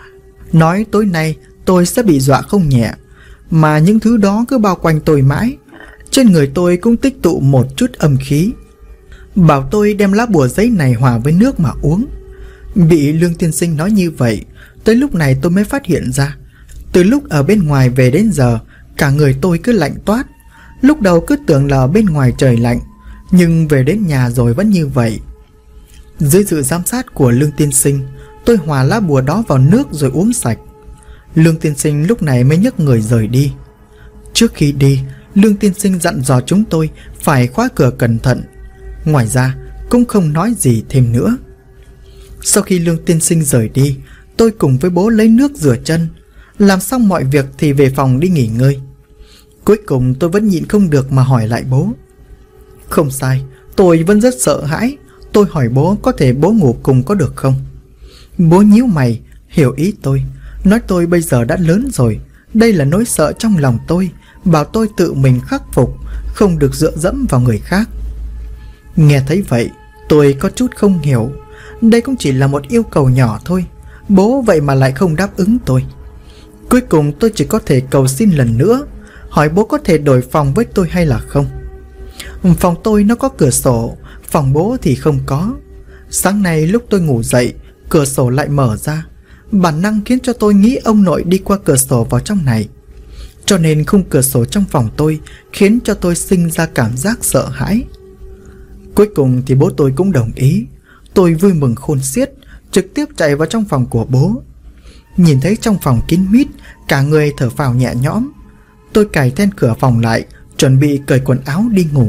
S1: nói tối nay tôi sẽ bị dọa không nhẹ, mà những thứ đó cứ bao quanh tôi mãi. Trên người tôi cũng tích tụ một chút âm khí. Bảo tôi đem lá bùa giấy này hòa với nước mà uống. Bị Lương tiên sinh nói như vậy, tới lúc này tôi mới phát hiện ra, từ lúc ở bên ngoài về đến giờ, cả người tôi cứ lạnh toát. Lúc đầu cứ tưởng là ở bên ngoài trời lạnh, nhưng về đến nhà rồi vẫn như vậy. Dưới sự giám sát của Lương tiên sinh, tôi hòa lá bùa đó vào nước rồi uống sạch. Lương tiên sinh lúc này mới nhấc người rời đi. Trước khi đi, Lương tiên sinh dặn dò chúng tôi phải khóa cửa cẩn thận. Ngoài ra cũng không nói gì thêm nữa. Sau khi Lương tiên sinh rời đi, tôi cùng với bố lấy nước rửa chân. Làm xong mọi việc thì về phòng đi nghỉ ngơi. Cuối cùng tôi vẫn nhịn không được mà hỏi lại bố. Không sai, tôi vẫn rất sợ hãi. Tôi hỏi bố có thể bố ngủ cùng có được không? Bố nhíu mày, hiểu ý tôi, nói tôi bây giờ đã lớn rồi, đây là nỗi sợ trong lòng tôi, bảo tôi tự mình khắc phục, không được dựa dẫm vào người khác. Nghe thấy vậy, tôi có chút không hiểu. Đây cũng chỉ là một yêu cầu nhỏ thôi, bố vậy mà lại không đáp ứng tôi. Cuối cùng tôi chỉ có thể cầu xin lần nữa, hỏi bố có thể đổi phòng với tôi hay là không. Phòng tôi nó có cửa sổ, phòng bố thì không có. Sáng nay lúc tôi ngủ dậy, cửa sổ lại mở ra, bản năng khiến cho tôi nghĩ ông nội đi qua cửa sổ vào trong này. Cho nên khung cửa sổ trong phòng tôi khiến cho tôi sinh ra cảm giác sợ hãi. Cuối cùng thì bố tôi cũng đồng ý. Tôi vui mừng khôn xiết, trực tiếp chạy vào trong phòng của bố. Nhìn thấy trong phòng kín mít, cả người thở phào nhẹ nhõm. Tôi cài then cửa phòng lại, chuẩn bị cởi quần áo đi ngủ.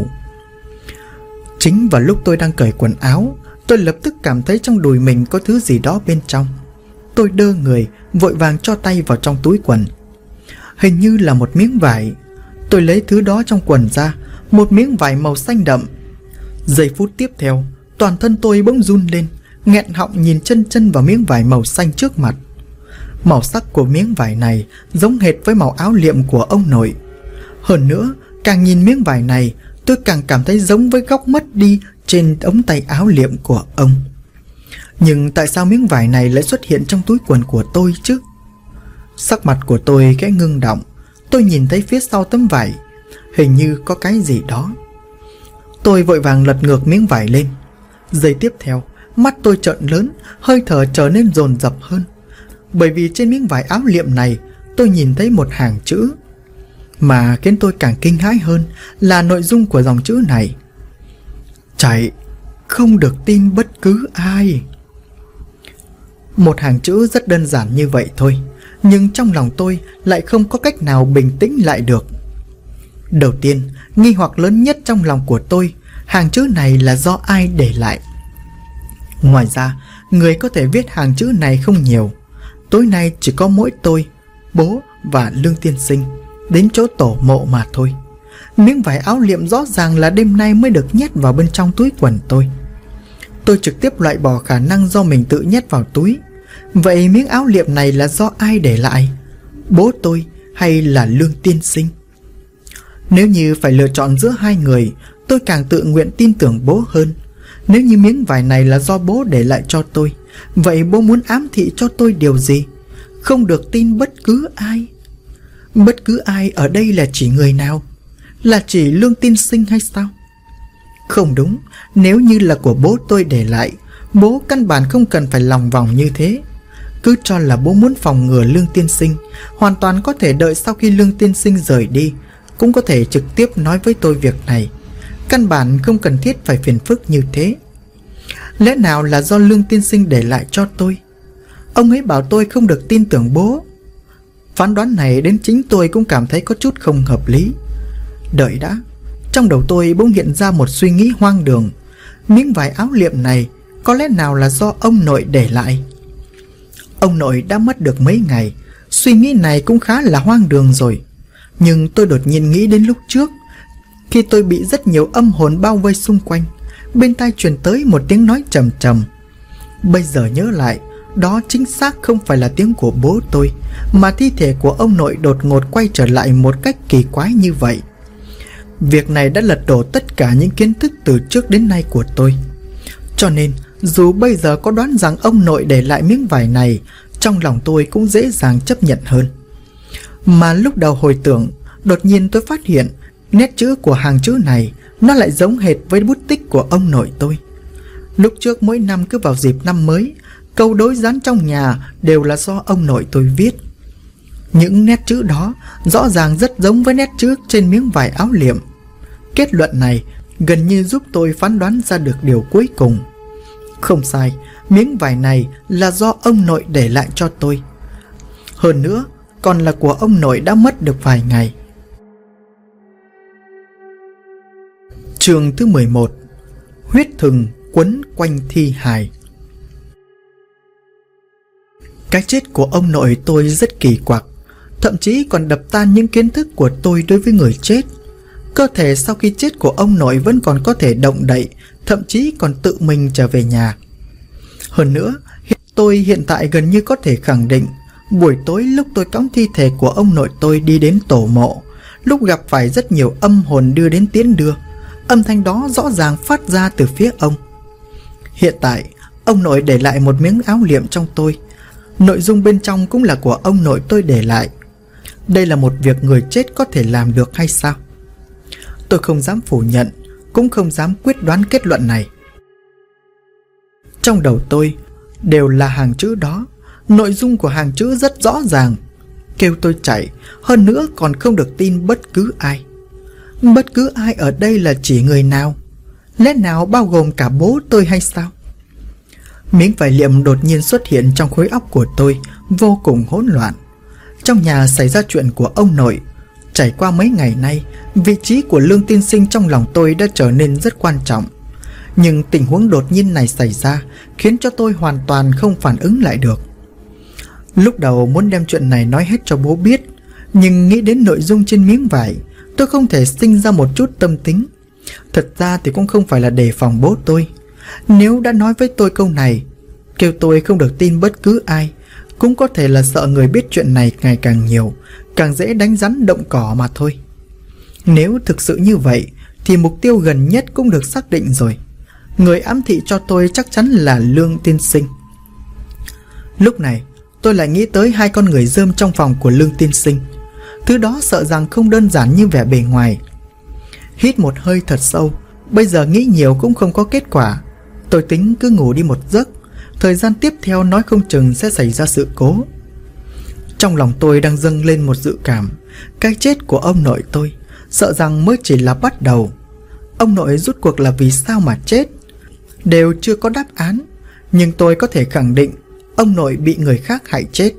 S1: Chính vào lúc tôi đang cởi quần áo, tôi lập tức cảm thấy trong đùi mình có thứ gì đó bên trong. Tôi đơ người, vội vàng cho tay vào trong túi quần. Hình như là một miếng vải. Tôi lấy thứ đó trong quần ra, một miếng vải màu xanh đậm. Giây phút tiếp theo, toàn thân tôi bỗng run lên, nghẹn họng nhìn chân chân vào miếng vải màu xanh trước mặt. Màu sắc của miếng vải này giống hệt với màu áo liệm của ông nội. Hơn nữa, càng nhìn miếng vải này, tôi càng cảm thấy giống với góc mất đi trên ống tay áo liệm của ông. Nhưng tại sao miếng vải này lại xuất hiện trong túi quần của tôi chứ? Sắc mặt của tôi khẽ ngưng động. Tôi nhìn thấy phía sau tấm vải, hình như có cái gì đó. Tôi vội vàng lật ngược miếng vải lên. Giây tiếp theo, mắt tôi trợn lớn, hơi thở trở nên dồn dập hơn. Bởi vì trên miếng vải áo liệm này, tôi nhìn thấy một hàng chữ. Mà khiến tôi càng kinh hãi hơn là nội dung của dòng chữ này: chạy, không được tin bất cứ ai. Một hàng chữ rất đơn giản như vậy thôi, nhưng trong lòng tôi lại không có cách nào bình tĩnh lại được. Đầu tiên, nghi hoặc lớn nhất trong lòng của tôi, hàng chữ này là do ai để lại? Ngoài ra, người có thể viết hàng chữ này không nhiều. Tối nay chỉ có mỗi tôi, bố và Lương Tiên Sinh đến chỗ tổ mộ mà thôi. Miếng vải áo liệm rõ ràng là đêm nay mới được nhét vào bên trong túi quần tôi. Tôi trực tiếp loại bỏ khả năng do mình tự nhét vào túi. Vậy miếng áo liệm này là do ai để lại? Bố tôi hay là Lương Tiên Sinh? Nếu như phải lựa chọn giữa hai người, tôi càng tự nguyện tin tưởng bố hơn. Nếu như miếng vải này là do bố để lại cho tôi, vậy bố muốn ám thị cho tôi điều gì? Không được tin bất cứ ai. Bất cứ ai ở đây là chỉ người nào? Là chỉ Lương Tiên Sinh hay sao? Không đúng, nếu như là của bố tôi để lại, bố căn bản không cần phải lòng vòng như thế. Cứ cho là bố muốn phòng ngừa Lương Tiên Sinh, hoàn toàn có thể đợi sau khi Lương Tiên Sinh rời đi, cũng có thể trực tiếp nói với tôi việc này. Căn bản không cần thiết phải phiền phức như thế. Lẽ nào là do Lương Tiên Sinh để lại cho tôi? Ông ấy bảo tôi không được tin tưởng bố. Phán đoán này đến chính tôi cũng cảm thấy có chút không hợp lý. Đợi đã, trong đầu tôi bỗng hiện ra một suy nghĩ hoang đường. Miếng vải áo liệm này có lẽ nào là do ông nội để lại? Ông nội đã mất được mấy ngày, suy nghĩ này cũng khá là hoang đường rồi. Nhưng tôi đột nhiên nghĩ đến lúc trước, khi tôi bị rất nhiều âm hồn bao vây xung quanh, bên tai truyền tới một tiếng nói trầm trầm. Bây giờ nhớ lại, đó chính xác không phải là tiếng của bố tôi, mà thi thể của ông nội đột ngột quay trở lại một cách kỳ quái như vậy. Việc này đã lật đổ tất cả những kiến thức từ trước đến nay của tôi. Cho nên, dù bây giờ có đoán rằng ông nội để lại miếng vải này, trong lòng tôi cũng dễ dàng chấp nhận hơn. Mà lúc đầu hồi tưởng, đột nhiên tôi phát hiện nét chữ của hàng chữ này nó lại giống hệt với bút tích của ông nội tôi. Lúc trước mỗi năm cứ vào dịp năm mới, câu đối dán trong nhà đều là do ông nội tôi viết. Những nét chữ đó rõ ràng rất giống với nét chữ trên miếng vải áo liệm. Kết luận này gần như giúp tôi phán đoán ra được điều cuối cùng. Không sai, miếng vải này là do ông nội để lại cho tôi. Hơn nữa, còn là của ông nội đã mất được vài ngày. Chương thứ 11: Huyết thừng quấn quanh thi hài. Cái chết của ông nội tôi rất kỳ quặc, thậm chí còn đập tan những kiến thức của tôi đối với người chết. Cơ thể sau khi chết của ông nội vẫn còn có thể động đậy, thậm chí còn tự mình trở về nhà. Hơn nữa, tôi hiện tại gần như có thể khẳng định, buổi tối lúc tôi cõng thi thể của ông nội tôi đi đến tổ mộ, lúc gặp phải rất nhiều âm hồn đưa đến tiễn đưa, âm thanh đó rõ ràng phát ra từ phía ông. Hiện tại, ông nội để lại một miếng áo liệm trong tôi. Nội dung bên trong cũng là của ông nội tôi để lại. Đây là một việc người chết có thể làm được hay sao? Tôi không dám phủ nhận, cũng không dám quyết đoán kết luận này. Trong đầu tôi đều là hàng chữ đó. Nội dung của hàng chữ rất rõ ràng, kêu tôi chạy, hơn nữa còn không được tin bất cứ ai. Bất cứ ai ở đây là chỉ người nào? Lẽ nào bao gồm cả bố tôi hay sao? Miếng vải liệm đột nhiên xuất hiện trong khối óc của tôi, vô cùng hỗn loạn. Trong nhà xảy ra chuyện của ông nội. Trải qua mấy ngày nay, vị trí của Lương Tiên Sinh trong lòng tôi đã trở nên rất quan trọng. Nhưng tình huống đột nhiên này xảy ra khiến cho tôi hoàn toàn không phản ứng lại được. Lúc đầu muốn đem chuyện này nói hết cho bố biết, nhưng nghĩ đến nội dung trên miếng vải, tôi không thể sinh ra một chút tâm tính. Thật ra thì cũng không phải là đề phòng bố tôi. Nếu đã nói với tôi câu này, kêu tôi không được tin bất cứ ai, cũng có thể là sợ người biết chuyện này ngày càng nhiều, càng dễ đánh rắn động cỏ mà thôi. Nếu thực sự như vậy thì mục tiêu gần nhất cũng được xác định rồi. Người ám thị cho tôi chắc chắn là Lương Tiên Sinh. Lúc này tôi lại nghĩ tới 2 con người rơm trong phòng của Lương Tiên Sinh. Thứ đó sợ rằng không đơn giản như vẻ bề ngoài. Hít một hơi thật sâu. Bây giờ nghĩ nhiều cũng không có kết quả. Tôi tính cứ ngủ đi một giấc. Thời gian tiếp theo nói không chừng sẽ xảy ra sự cố. Trong lòng tôi đang dâng lên một dự cảm. Cái chết của ông nội tôi sợ rằng mới chỉ là bắt đầu. Ông nội rốt cuộc là vì sao mà chết đều chưa có đáp án, nhưng tôi có thể khẳng định ông nội bị người khác hại chết.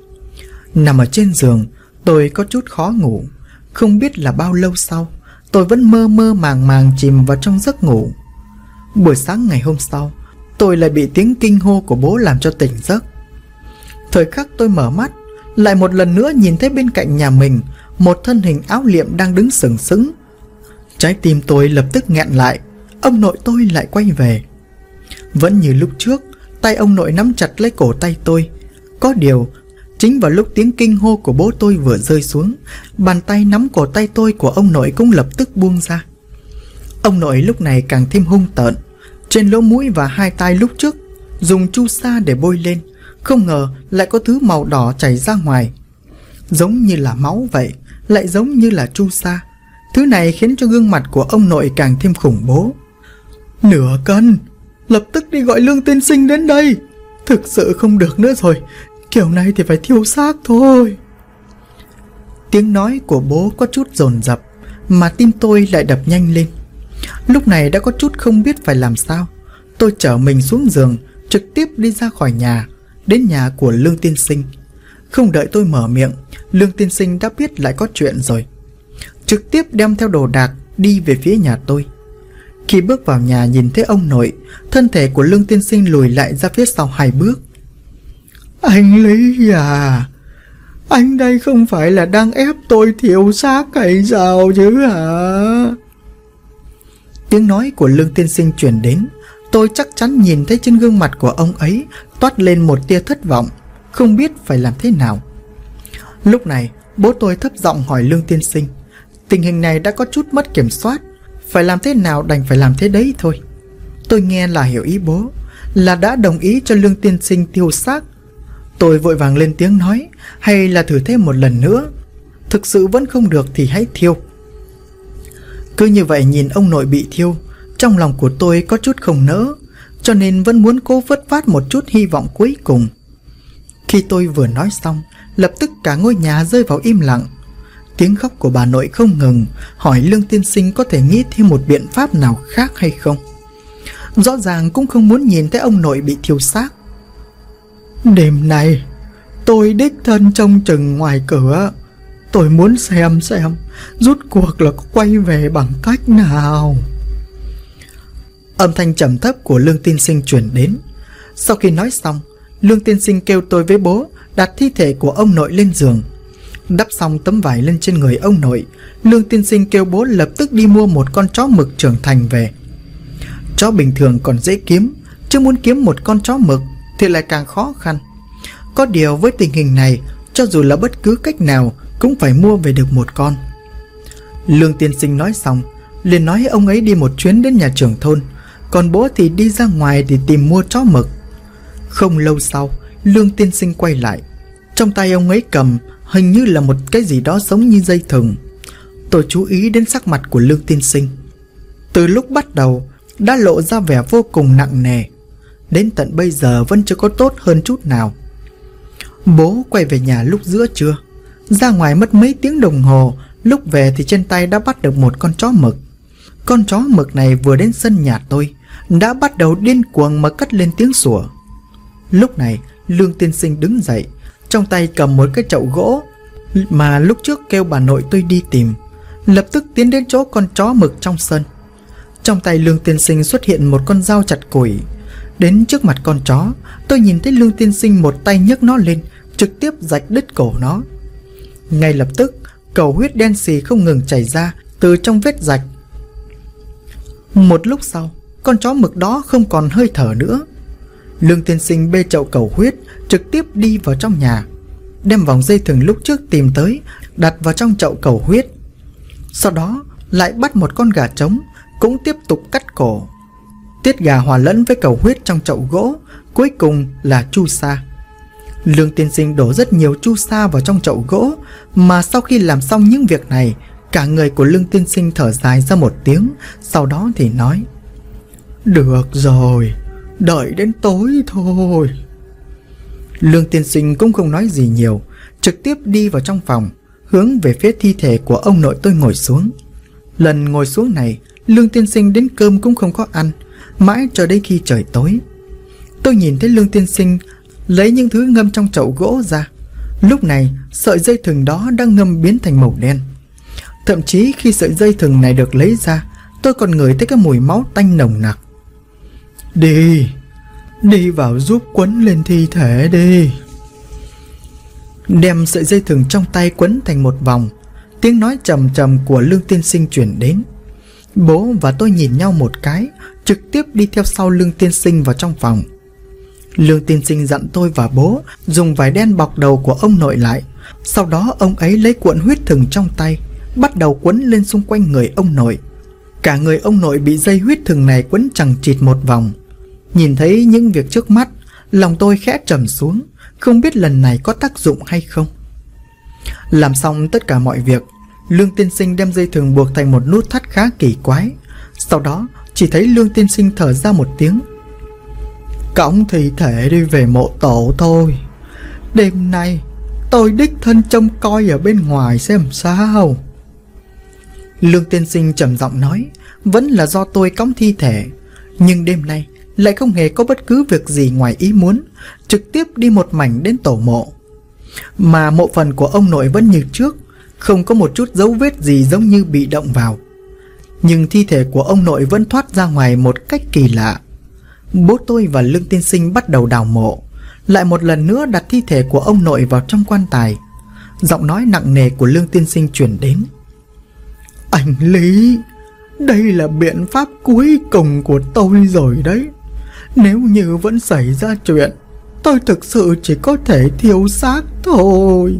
S1: Nằm ở trên giường, tôi có chút khó ngủ. Không biết là bao lâu sau, tôi vẫn mơ mơ màng màng chìm vào trong giấc ngủ. Buổi sáng ngày hôm sau, tôi lại bị tiếng kinh hô của bố làm cho tỉnh giấc. Thời khắc tôi mở mắt, lại một lần nữa nhìn thấy bên cạnh nhà mình một thân hình áo liệm đang đứng sừng sững. Trái tim tôi lập tức nghẹn lại. Ông nội tôi lại quay về. Vẫn như lúc trước, tay ông nội nắm chặt lấy cổ tay tôi. Có điều, chính vào lúc tiếng kinh hô của bố tôi vừa rơi xuống, bàn tay nắm cổ tay tôi của ông nội cũng lập tức buông ra. Ông nội lúc này càng thêm hung tợn. Trên lỗ mũi và 2 tai lúc trước dùng chu sa để bôi lên, không ngờ lại có thứ màu đỏ chảy ra ngoài. Giống như là máu vậy, lại giống như là chu sa. Thứ này khiến cho gương mặt của ông nội càng thêm khủng bố. Nửa cân, lập tức đi gọi Lương Tiên Sinh đến đây. Thực sự không được nữa rồi, kiểu này thì phải thiêu xác thôi. Tiếng nói của bố có chút dồn dập, mà tim tôi lại đập nhanh lên. Lúc này đã có chút không biết phải làm sao. Tôi chở mình xuống giường, trực tiếp đi ra khỏi nhà, đến nhà của Lương Tiên Sinh. Không đợi tôi mở miệng, Lương Tiên Sinh đã biết lại có chuyện rồi. Trực tiếp đem theo đồ đạc đi về phía nhà tôi. Khi bước vào nhà nhìn thấy ông nội, thân thể của Lương Tiên Sinh lùi lại ra phía sau 2 bước. Anh Lý à, anh đây không phải là đang ép tôi thiêu xác hay sao chứ hả? Tiếng nói của Lương Tiên Sinh truyền đến. Tôi chắc chắn nhìn thấy trên gương mặt của ông ấy toát lên một tia thất vọng, không biết phải làm thế nào. Lúc này bố tôi thấp giọng hỏi Lương Tiên Sinh. Tình hình này đã có chút mất kiểm soát, phải làm thế nào đành phải làm thế đấy thôi. Tôi nghe là hiểu ý bố, là đã đồng ý cho Lương Tiên Sinh thiêu xác. Tôi vội vàng lên tiếng nói, hay là thử thêm một lần nữa. Thực sự vẫn không được thì hãy thiêu. Cứ như vậy nhìn ông nội bị thiêu, trong lòng của tôi có chút không nỡ, cho nên vẫn muốn cố vớt vát một chút hy vọng cuối cùng. Khi tôi vừa nói xong, lập tức cả ngôi nhà rơi vào im lặng. Tiếng khóc của bà nội không ngừng, hỏi Lương Tiên Sinh có thể nghĩ thêm một biện pháp nào khác hay không. Rõ ràng cũng không muốn nhìn thấy ông nội bị thiêu xác. Đêm nay tôi đích thân trông chừng ngoài cửa. Tôi muốn xem rút cuộc là có quay về bằng cách nào. Âm thanh trầm thấp của Lương Tiên Sinh truyền đến. Sau khi nói xong, Lương Tiên Sinh kêu tôi với bố đặt thi thể của ông nội lên giường. Đắp xong tấm vải lên trên người ông nội, Lương Tiên Sinh kêu bố lập tức đi mua một con chó mực trưởng thành về. Chó bình thường còn dễ kiếm, chứ muốn kiếm một con chó mực thì lại càng khó khăn. Có điều với tình hình này, cho dù là bất cứ cách nào cũng phải mua về được một con. Lương Tiên Sinh nói xong, liền nói ông ấy đi một chuyến đến nhà trưởng thôn, còn bố thì đi ra ngoài để tìm mua chó mực. Không lâu sau, Lương Tiên Sinh quay lại. Trong tay ông ấy cầm hình như là một cái gì đó giống như dây thừng. Tôi chú ý đến sắc mặt của Lương Tiên Sinh. Từ lúc bắt đầu đã lộ ra vẻ vô cùng nặng nề, đến tận bây giờ vẫn chưa có tốt hơn chút nào. Bố quay về nhà lúc giữa trưa, ra ngoài mất mấy tiếng đồng hồ. Lúc về thì trên tay đã bắt được một con chó mực. Con chó mực này vừa đến sân nhà tôi đã bắt đầu điên cuồng mà cất lên tiếng sủa. Lúc này Lương Tiên Sinh đứng dậy, trong tay cầm một cái chậu gỗ mà lúc trước kêu bà nội tôi đi tìm, lập tức tiến đến chỗ con chó mực trong sân. Trong tay Lương Tiên Sinh xuất hiện một con dao chặt củi. Đến trước mặt con chó, tôi nhìn thấy Lương Tiên Sinh một tay nhấc nó lên, trực tiếp rạch đứt cổ nó. Ngay lập tức cầu huyết đen xì không ngừng chảy ra từ trong vết rạch. Một lúc sau, con chó mực đó không còn hơi thở nữa. Lương tiên sinh bê chậu cầu huyết trực tiếp đi vào trong nhà, đem vòng dây thừng lúc trước tìm tới đặt vào trong chậu cầu huyết. Sau đó lại bắt một con gà trống, cũng tiếp tục cắt cổ. Tiết gà hòa lẫn với cầu huyết trong chậu gỗ, cuối cùng là chu sa. Lương tiên sinh đổ rất nhiều chu sa vào trong chậu gỗ, mà sau khi làm xong những việc này, cả người của Lương tiên sinh thở dài ra một tiếng, sau đó thì nói: "Được rồi, đợi đến tối thôi." Lương tiên sinh cũng không nói gì nhiều, trực tiếp đi vào trong phòng, hướng về phía thi thể của ông nội tôi ngồi xuống. Lần ngồi xuống này, Lương tiên sinh đến cơm cũng không có ăn, mãi cho đến khi trời tối. Tôi nhìn thấy Lương tiên sinh lấy những thứ ngâm trong chậu gỗ ra. Lúc này, sợi dây thừng đó đang ngâm biến thành màu đen. Thậm chí khi sợi dây thừng này được lấy ra, tôi còn ngửi thấy cái mùi máu tanh nồng nặc. Đi vào giúp quấn lên thi thể đi." Đem sợi dây thừng trong tay quấn thành một vòng, tiếng nói trầm trầm của Lương tiên sinh truyền đến. Bố và tôi nhìn nhau một cái, trực tiếp đi theo sau Lương tiên sinh vào trong phòng. Lương tiên sinh dặn tôi và bố dùng vải đen bọc đầu của ông nội lại. Sau đó ông ấy lấy cuộn huyết thừng trong tay, bắt đầu quấn lên xung quanh người ông nội. Cả người ông nội bị dây huyết thừng này quấn chằng chịt một vòng. Nhìn thấy những việc trước mắt, lòng tôi khẽ trầm xuống, không biết lần này có tác dụng hay không. Làm xong tất cả mọi việc, Lương tiên sinh đem dây thừng buộc thành một nút thắt khá kỳ quái. Sau đó chỉ thấy Lương tiên sinh thở ra một tiếng: "Cõng thi thể đi về mộ tổ thôi. Đêm nay tôi đích thân trông coi ở bên ngoài xem sao." Lương tiên sinh trầm giọng nói: "Vẫn là do tôi cõng thi thể, nhưng đêm nay lại không hề có bất cứ việc gì ngoài ý muốn, trực tiếp đi một mảnh đến tổ mộ. Mà mộ phần của ông nội vẫn như trước, không có một chút dấu vết gì giống như bị động vào. Nhưng thi thể của ông nội vẫn thoát ra ngoài một cách kỳ lạ. Bố tôi và Lương tiên sinh bắt đầu đào mộ, lại một lần nữa đặt thi thể của ông nội vào trong quan tài. Giọng nói nặng nề của Lương tiên sinh truyền đến: "Anh Lý, đây là biện pháp cuối cùng của tôi rồi đấy. Nếu như vẫn xảy ra chuyện, tôi thực sự chỉ có thể thiêu xác thôi."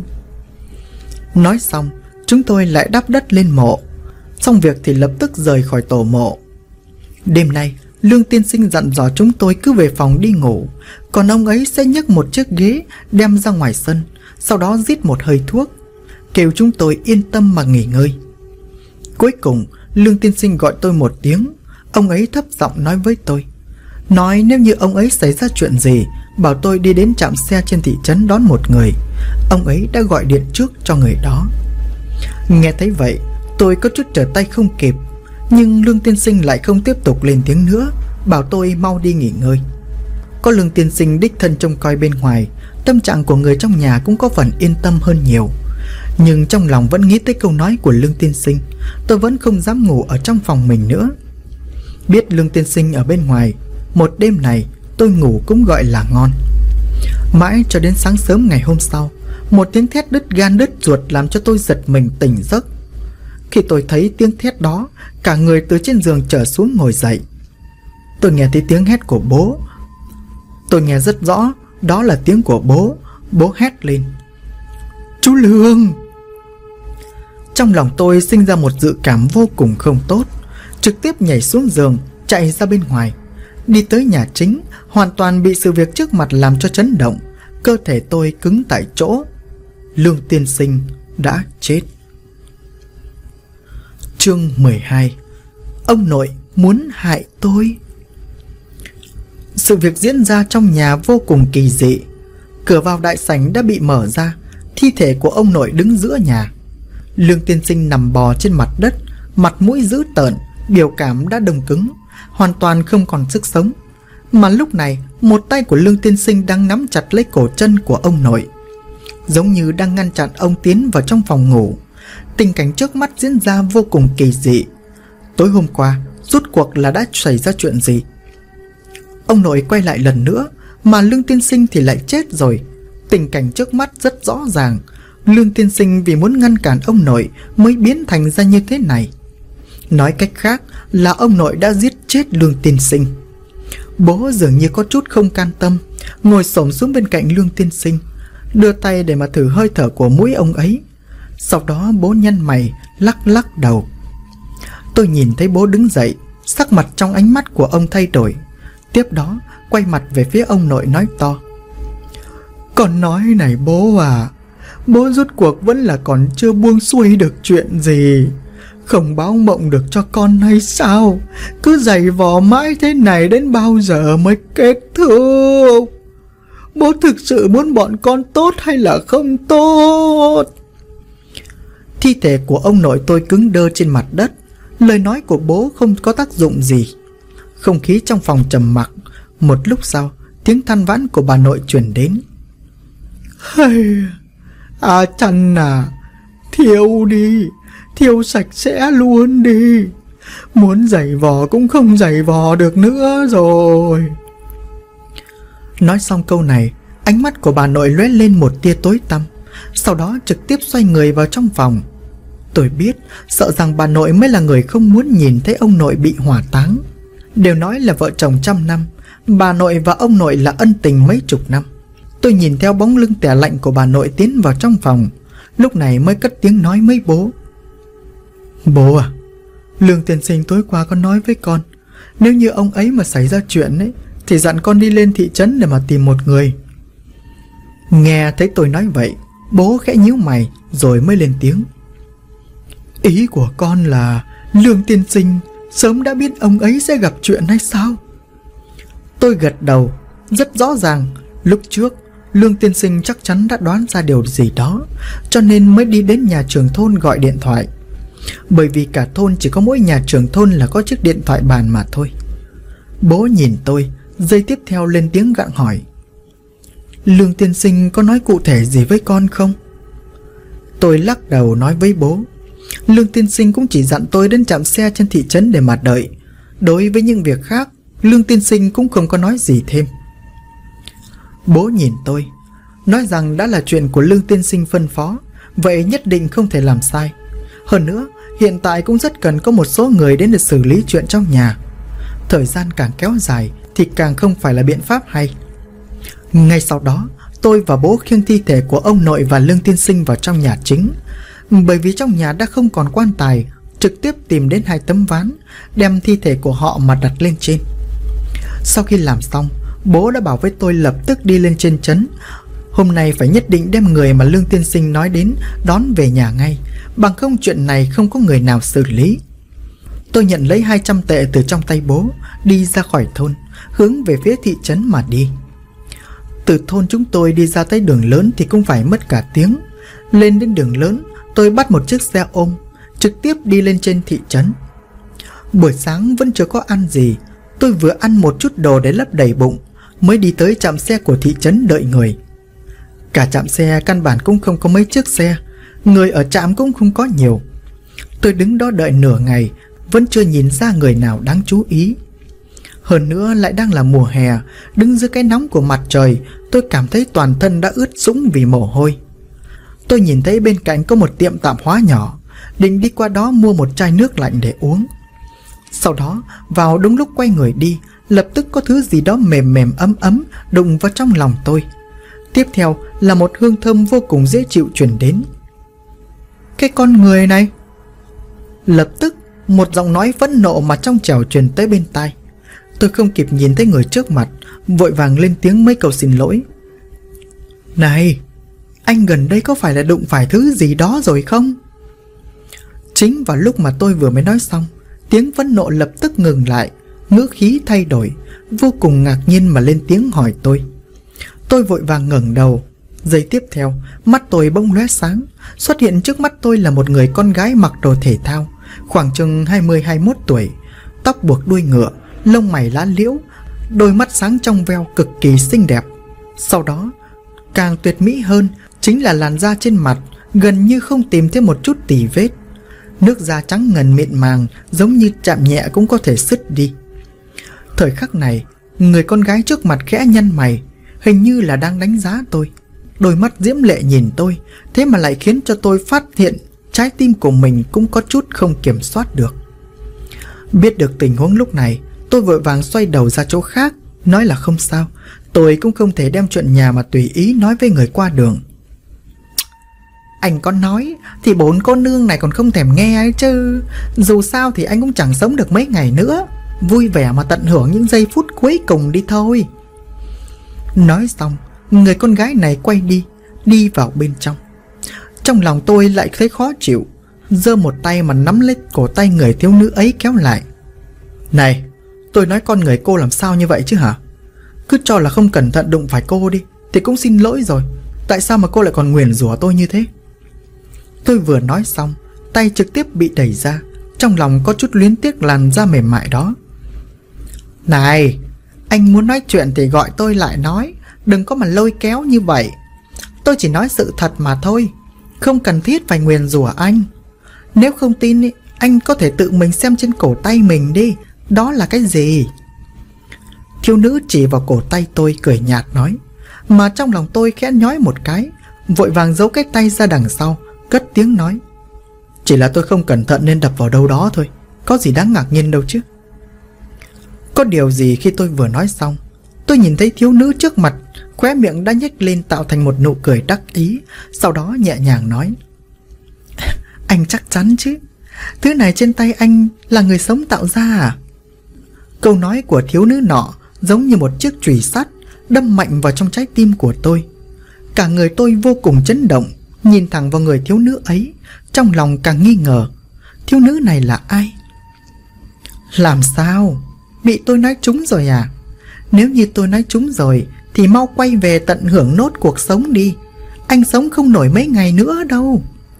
S1: Nói xong, chúng tôi lại đắp đất lên mộ. Xong việc thì lập tức rời khỏi tổ mộ. Đêm nay, Lương tiên sinh dặn dò chúng tôi cứ về phòng đi ngủ, còn ông ấy sẽ nhấc một chiếc ghế đem ra ngoài sân, sau đó rít một hơi thuốc, kêu chúng tôi yên tâm mà nghỉ ngơi. Cuối cùng, Lương tiên sinh gọi tôi một tiếng. Ông ấy thấp giọng nói với tôi, nói nếu như ông ấy xảy ra chuyện gì, bảo tôi đi đến trạm xe trên thị trấn đón một người. Ông ấy đã gọi điện trước cho người đó. Nghe thấy vậy, tôi có chút trở tay không kịp, nhưng Lương tiên sinh lại không tiếp tục lên tiếng nữa, bảo tôi mau đi nghỉ ngơi. Có Lương tiên sinh đích thân trông coi bên ngoài, tâm trạng của người trong nhà cũng có phần yên tâm hơn nhiều. Nhưng trong lòng vẫn nghĩ tới câu nói của Lương tiên sinh, tôi vẫn không dám ngủ ở trong phòng mình nữa. Biết Lương tiên sinh ở bên ngoài, một đêm này tôi ngủ cũng gọi là ngon. Mãi cho đến sáng sớm ngày hôm sau, một tiếng thét đứt gan đứt ruột làm cho tôi giật mình tỉnh giấc. Khi tôi thấy tiếng thét đó, cả người từ trên giường trở xuống ngồi dậy. Tôi nghe thấy tiếng hét của bố. Tôi nghe rất rõ, đó là tiếng của bố. Bố hét lên: "Chú Lương!" Trong lòng tôi sinh ra một dự cảm vô cùng không tốt, trực tiếp nhảy xuống giường, chạy ra bên ngoài. Đi tới nhà chính, hoàn toàn bị sự việc trước mặt làm cho chấn động. Cơ thể tôi cứng tại chỗ. Lương tiên sinh đã chết. Chương 12. Ông nội muốn hại tôi. Sự việc diễn ra trong nhà vô cùng kỳ dị. Cửa vào đại sảnh đã bị mở ra, thi thể của ông nội đứng giữa nhà. Lương tiên sinh nằm bò trên mặt đất, mặt mũi dữ tợn, biểu cảm đã đông cứng, hoàn toàn không còn sức sống. Mà lúc này, một tay của Lương tiên sinh đang nắm chặt lấy cổ chân của ông nội, giống như đang ngăn chặn ông tiến vào trong phòng ngủ. Tình cảnh trước mắt diễn ra vô cùng kỳ dị. Tối hôm qua, rốt cuộc là đã xảy ra chuyện gì? Ông nội quay lại lần nữa, mà Lương tiên sinh thì lại chết rồi. Tình cảnh trước mắt rất rõ ràng. Lương tiên sinh vì muốn ngăn cản ông nội mới biến thành ra như thế này. Nói cách khác là ông nội đã giết chết Lương tiên sinh. Bố dường như có chút không can tâm, ngồi xổm xuống bên cạnh Lương tiên sinh, đưa tay để mà thử hơi thở của mũi ông ấy. Sau đó bố nhăn mày, lắc lắc đầu. Tôi nhìn thấy bố đứng dậy, sắc mặt trong ánh mắt của ông thay đổi. Tiếp đó quay mặt về phía ông nội nói to: "Con nói này bố à, bố rốt cuộc vẫn là còn chưa buông xuôi được chuyện gì. Không báo mộng được cho con hay sao? Cứ giày vò mãi thế này đến bao giờ mới kết thúc? Bố thực sự muốn bọn con tốt hay là không tốt?" Thi thể của ông nội tôi cứng đơ trên mặt đất. Lời nói của bố không có tác dụng gì. Không khí trong phòng trầm mặc. Một lúc sau, tiếng than vãn của bà nội truyền đến. Chăn à, thiêu đi, thiêu sạch sẽ luôn đi. Muốn giày vò cũng không giày vò được nữa rồi. Nói xong câu này, ánh mắt của bà nội lóe lên một tia tối tăm, sau đó trực tiếp xoay người vào trong phòng. Tôi biết, sợ rằng bà nội mới là người không muốn nhìn thấy ông nội bị hỏa táng. Đều nói là vợ chồng trăm năm, bà nội và ông nội là ân tình mấy chục năm. Tôi nhìn theo bóng lưng tẻ lạnh của bà nội tiến vào trong phòng, lúc này mới cất tiếng nói với bố: "Bố à, Lương tiên sinh tối qua có nói với con, nếu như ông ấy mà xảy ra chuyện ấy, thì dặn con đi lên thị trấn để mà tìm một người." Nghe thấy tôi nói vậy, bố khẽ nhíu mày rồi mới lên tiếng: "Ý của con là Lương tiên sinh sớm đã biết ông ấy sẽ gặp chuyện hay sao?" Tôi gật đầu. Rất rõ ràng, lúc trước Lương tiên sinh chắc chắn đã đoán ra điều gì đó, cho nên mới đi đến nhà trưởng thôn gọi điện thoại. Bởi vì cả thôn chỉ có mỗi nhà trưởng thôn là có chiếc điện thoại bàn mà thôi. Bố nhìn tôi, giây tiếp theo lên tiếng gặng hỏi: "Lương tiên sinh có nói cụ thể gì với con không?" Tôi lắc đầu nói với bố: "Lương tiên sinh cũng chỉ dặn tôi đến trạm xe trên thị trấn để mà đợi. Đối với những việc khác, Lương tiên sinh cũng không có nói gì thêm." Bố nhìn tôi, nói rằng đã là chuyện của Lương tiên sinh phân phó, vậy nhất định không thể làm sai. Hơn nữa, hiện tại cũng rất cần có một số người đến để xử lý chuyện trong nhà. Thời gian càng kéo dài thì càng không phải là biện pháp hay. Ngay sau đó, tôi và bố khiêng thi thể của ông nội và Lương tiên sinh vào trong nhà chính. Bởi vì trong nhà đã không còn quan tài, trực tiếp tìm đến 2 tấm ván, đem thi thể của họ mà đặt lên trên. Sau khi làm xong, bố đã bảo với tôi lập tức đi lên trên trấn. Hôm nay phải nhất định đem người mà Lương tiên sinh nói đến đón về nhà ngay, bằng không chuyện này không có người nào xử lý. Tôi nhận lấy 200 tệ từ trong tay bố, đi ra khỏi thôn, hướng về phía thị trấn mà đi. Từ thôn chúng tôi đi ra tới đường lớn thì cũng phải mất cả tiếng. Lên đến đường lớn, tôi bắt một chiếc xe ôm, trực tiếp đi lên trên thị trấn. Buổi sáng vẫn chưa có ăn gì, tôi vừa ăn một chút đồ để lấp đầy bụng, mới đi tới trạm xe của thị trấn đợi người. Cả trạm xe căn bản cũng không có mấy chiếc xe, người ở trạm cũng không có nhiều. Tôi đứng đó đợi nửa ngày, vẫn chưa nhìn ra người nào đáng chú ý. Hơn nữa lại đang là mùa hè, đứng dưới cái nóng của mặt trời, tôi cảm thấy toàn thân đã ướt sũng vì mồ hôi. Tôi nhìn thấy bên cạnh có một tiệm tạp hóa nhỏ, định đi qua đó mua một chai nước lạnh để uống. Sau đó, vào đúng lúc quay người đi, lập tức có thứ gì đó mềm mềm ấm ấm đụng vào trong lòng tôi. Tiếp theo là một hương thơm vô cùng dễ chịu truyền đến. "Cái con người này!" Lập tức, một giọng nói phẫn nộ mà trong trẻo truyền tới bên tai. Tôi không kịp nhìn thấy người trước mặt, vội vàng lên tiếng mấy câu xin lỗi. "Này, anh gần đây có phải là đụng phải thứ gì đó rồi không?" Chính vào lúc mà tôi vừa mới nói xong, tiếng phẫn nộ lập tức ngừng lại, ngữ khí thay đổi, vô cùng ngạc nhiên mà lên tiếng hỏi tôi. Tôi vội vàng ngẩng đầu. Giây tiếp theo, mắt tôi bỗng lóe sáng, xuất hiện trước mắt tôi là một người con gái mặc đồ thể thao, khoảng chừng 20-21 tuổi, tóc buộc đuôi ngựa, lông mày lá liễu, đôi mắt sáng trong veo cực kỳ xinh đẹp. Sau đó, càng tuyệt mỹ hơn chính là làn da trên mặt, gần như không tìm thấy một chút tì vết. Nước da trắng ngần mịn màng, giống như chạm nhẹ cũng có thể sứt đi. Thời khắc này, người con gái trước mặt khẽ nhăn mày, hình như là đang đánh giá tôi. đôi mắt diễm lệ nhìn tôi, thế mà lại khiến cho tôi phát hiện trái tim của mình cũng có chút không kiểm soát được. Biết được tình huống lúc này, tôi vội vàng xoay đầu ra chỗ khác, nói là không sao, tôi cũng không thể đem chuyện nhà mà tùy ý nói với người qua đường. Anh có nói thì 4 cô nương này còn không thèm nghe ấy chứ. Dù sao thì anh cũng chẳng sống được mấy ngày nữa, vui vẻ mà tận hưởng những giây phút cuối cùng đi thôi. Nói xong, người con gái này quay đi vào bên trong. Trong lòng tôi lại thấy khó chịu, giơ một tay mà nắm lấy cổ tay người thiếu nữ ấy kéo lại. Này, tôi nói con người cô làm sao như vậy chứ hả? Cứ cho là không cẩn thận đụng phải cô đi thì cũng xin lỗi rồi, tại sao mà cô lại còn nguyền rủa tôi như thế? Tôi vừa nói xong, tay trực tiếp bị đẩy ra, trong lòng có chút luyến tiếc làn da mềm mại đó. Này, anh muốn nói chuyện thì gọi tôi lại nói, đừng có mà lôi kéo như vậy. Tôi chỉ nói sự thật mà thôi, không cần thiết phải nguyền rủa anh. Nếu không tin ý, anh có thể tự mình xem trên cổ tay mình đi, đó là cái gì? Thiếu nữ chỉ vào cổ tay tôi cười nhạt nói, mà trong lòng tôi khẽ nhói một cái, vội vàng giấu cái tay ra đằng sau, cất tiếng nói, chỉ là tôi không cẩn thận nên đập vào đâu đó thôi, có gì đáng ngạc nhiên đâu chứ. Có điều gì khi tôi vừa nói xong, tôi nhìn thấy thiếu nữ trước mặt khóe miệng đã nhếch lên tạo thành một nụ cười đắc ý, sau đó nhẹ nhàng nói, anh chắc chắn chứ? Thứ này trên tay anh là người sống tạo ra à? Câu nói của thiếu nữ nọ giống như một chiếc chùy sắt đâm mạnh vào trong trái tim của tôi. Cả người tôi vô cùng chấn động, nhìn thẳng vào người thiếu nữ ấy, trong lòng càng nghi ngờ, thiếu nữ này là ai? Làm sao? Bị tôi nói trúng rồi à? Nếu như tôi nói trúng rồi thì mau quay về tận hưởng nốt cuộc sống đi, anh sống không nổi mấy ngày nữa đâu.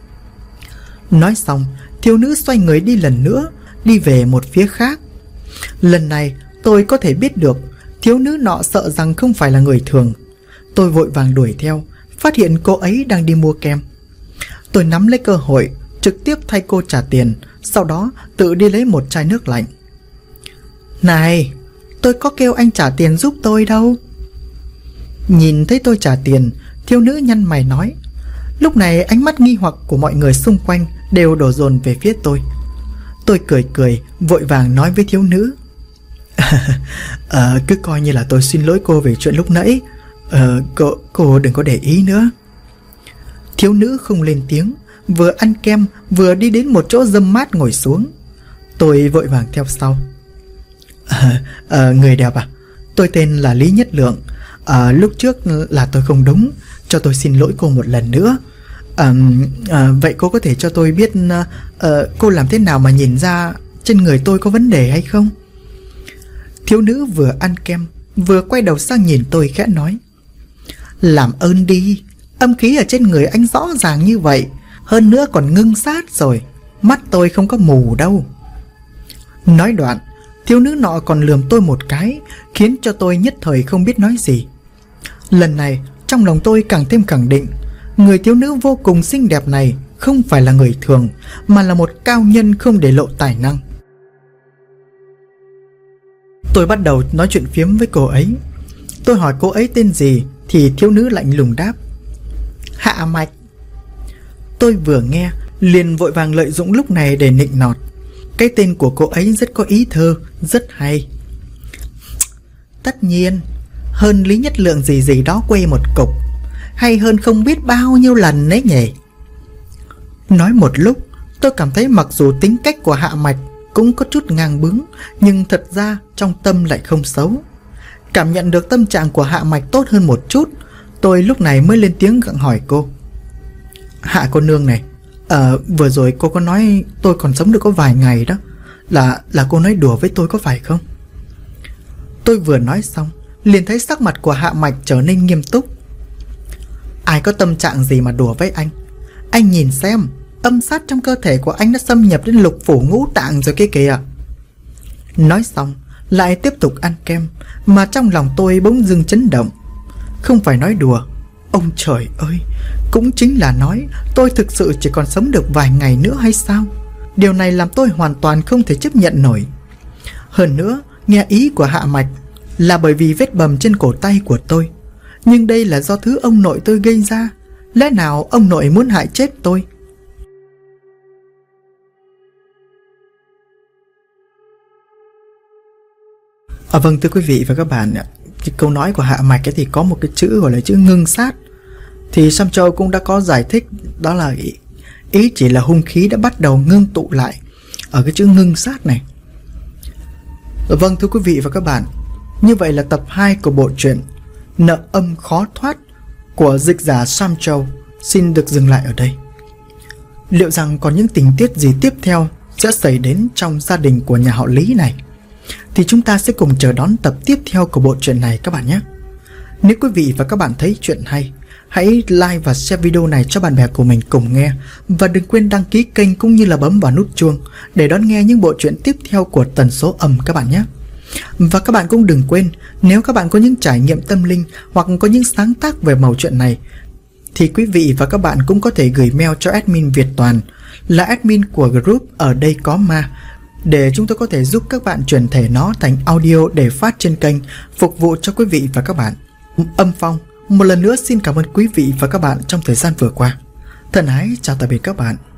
S1: Nói xong, thiếu nữ xoay người đi lần nữa, đi về một phía khác. Lần này tôi có thể biết được thiếu nữ nọ sợ rằng không phải là người thường. Tôi vội vàng đuổi theo, phát hiện cô ấy đang đi mua kem. Tôi nắm lấy cơ hội, trực tiếp thay cô trả tiền, sau đó tự đi lấy một chai nước lạnh. Này, tôi có kêu anh trả tiền giúp tôi đâu. Nhìn thấy tôi trả tiền, thiếu nữ nhăn mày nói. Lúc này ánh mắt nghi hoặc của mọi người xung quanh đều đổ dồn về phía tôi. Tôi cười vội vàng nói với thiếu nữ, cứ coi như là tôi xin lỗi cô về chuyện lúc nãy. Cô đừng có để ý nữa. Thiếu nữ không lên tiếng, vừa ăn kem vừa đi đến một chỗ râm mát ngồi xuống. Tôi vội vàng theo sau. Người đẹp à, tôi tên là Lý Nhất Lượng. Lúc trước là tôi không đúng, cho tôi xin lỗi cô một lần nữa. Vậy cô có thể cho tôi biết cô làm thế nào mà nhìn ra trên người tôi có vấn đề hay không? Thiếu nữ vừa ăn kem vừa quay đầu sang nhìn tôi khẽ nói, làm ơn đi, âm khí ở trên người anh rõ ràng như vậy, hơn nữa còn ngưng sát rồi, mắt tôi không có mù đâu. Nói đoạn, thiếu nữ nọ còn lườm tôi một cái, khiến cho tôi nhất thời không biết nói gì. Lần này trong lòng tôi càng thêm khẳng định, người thiếu nữ vô cùng xinh đẹp này không phải là người thường, mà là một cao nhân không để lộ tài năng. Tôi bắt đầu nói chuyện phiếm với cô ấy. Tôi hỏi cô ấy tên gì thì thiếu nữ lạnh lùng đáp, Hạ Mạch. Tôi vừa nghe liền vội vàng lợi dụng lúc này để nịnh nọt. Cái tên của cô ấy rất có ý thơ, rất hay. Tất nhiên, hơn Lý Nhất Lượng gì đó quê một cục, hay hơn không biết bao nhiêu lần đấy nhỉ. Nói một lúc, tôi cảm thấy mặc dù tính cách của Hạ Mạch cũng có chút ngang bướng, nhưng thật ra trong tâm lại không xấu. Cảm nhận được tâm trạng của Hạ Mạch tốt hơn một chút, tôi lúc này mới lên tiếng gặng hỏi cô, Hạ cô nương này, vừa rồi cô có nói tôi còn sống được có vài ngày đó, là cô nói đùa với tôi có phải không? Tôi vừa nói xong liền thấy sắc mặt của Hạ Mạch trở nên nghiêm túc. Ai có tâm trạng gì mà đùa với anh? Anh nhìn xem, âm sát trong cơ thể của anh đã xâm nhập đến lục phủ ngũ tạng rồi kia kìa. Nói xong lại tiếp tục ăn kem, mà trong lòng tôi bỗng dưng chấn động. Không phải nói đùa, ông trời ơi, cũng chính là nói tôi thực sự chỉ còn sống được vài ngày nữa hay sao? Điều này làm tôi hoàn toàn không thể chấp nhận nổi. Hơn nữa, nghe ý của Hạ Mạch là bởi vì vết bầm trên cổ tay của tôi. Nhưng đây là do thứ ông nội tôi gây ra. Lẽ nào ông nội muốn hại chết tôi? Vâng, thưa quý vị và các bạn, cái câu nói của Hạ Mạch ấy thì có một cái chữ gọi là chữ ngưng sát. Thì Sam Châu cũng đã có giải thích, đó là ý chỉ là hung khí đã bắt đầu ngưng tụ lại ở cái chữ ngưng sát này. Vâng, thưa quý vị và các bạn, như vậy là tập 2 của bộ truyện Nợ Âm Khó Thoát của dịch giả Sam Châu xin được dừng lại ở đây. Liệu rằng còn những tình tiết gì tiếp theo sẽ xảy đến trong gia đình của nhà họ Lý này, thì chúng ta sẽ cùng chờ đón tập tiếp theo của bộ truyện này các bạn nhé. Nếu quý vị và các bạn thấy chuyện hay, hãy like và share video này cho bạn bè của mình cùng nghe. Và đừng quên đăng ký kênh cũng như là bấm vào nút chuông để đón nghe những bộ truyện tiếp theo của Tần Số Âm các bạn nhé. Và các bạn cũng đừng quên, nếu các bạn có những trải nghiệm tâm linh hoặc có những sáng tác về mẩu chuyện này, thì quý vị và các bạn cũng có thể gửi mail cho admin Việt Toàn, là admin của group Ở Đây Có Ma, để chúng tôi có thể giúp các bạn chuyển thể nó thành audio để phát trên kênh, phục vụ cho quý vị và các bạn. Âm Phong một lần nữa xin cảm ơn quý vị và các bạn trong thời gian vừa qua. Thân ái chào tạm biệt các bạn.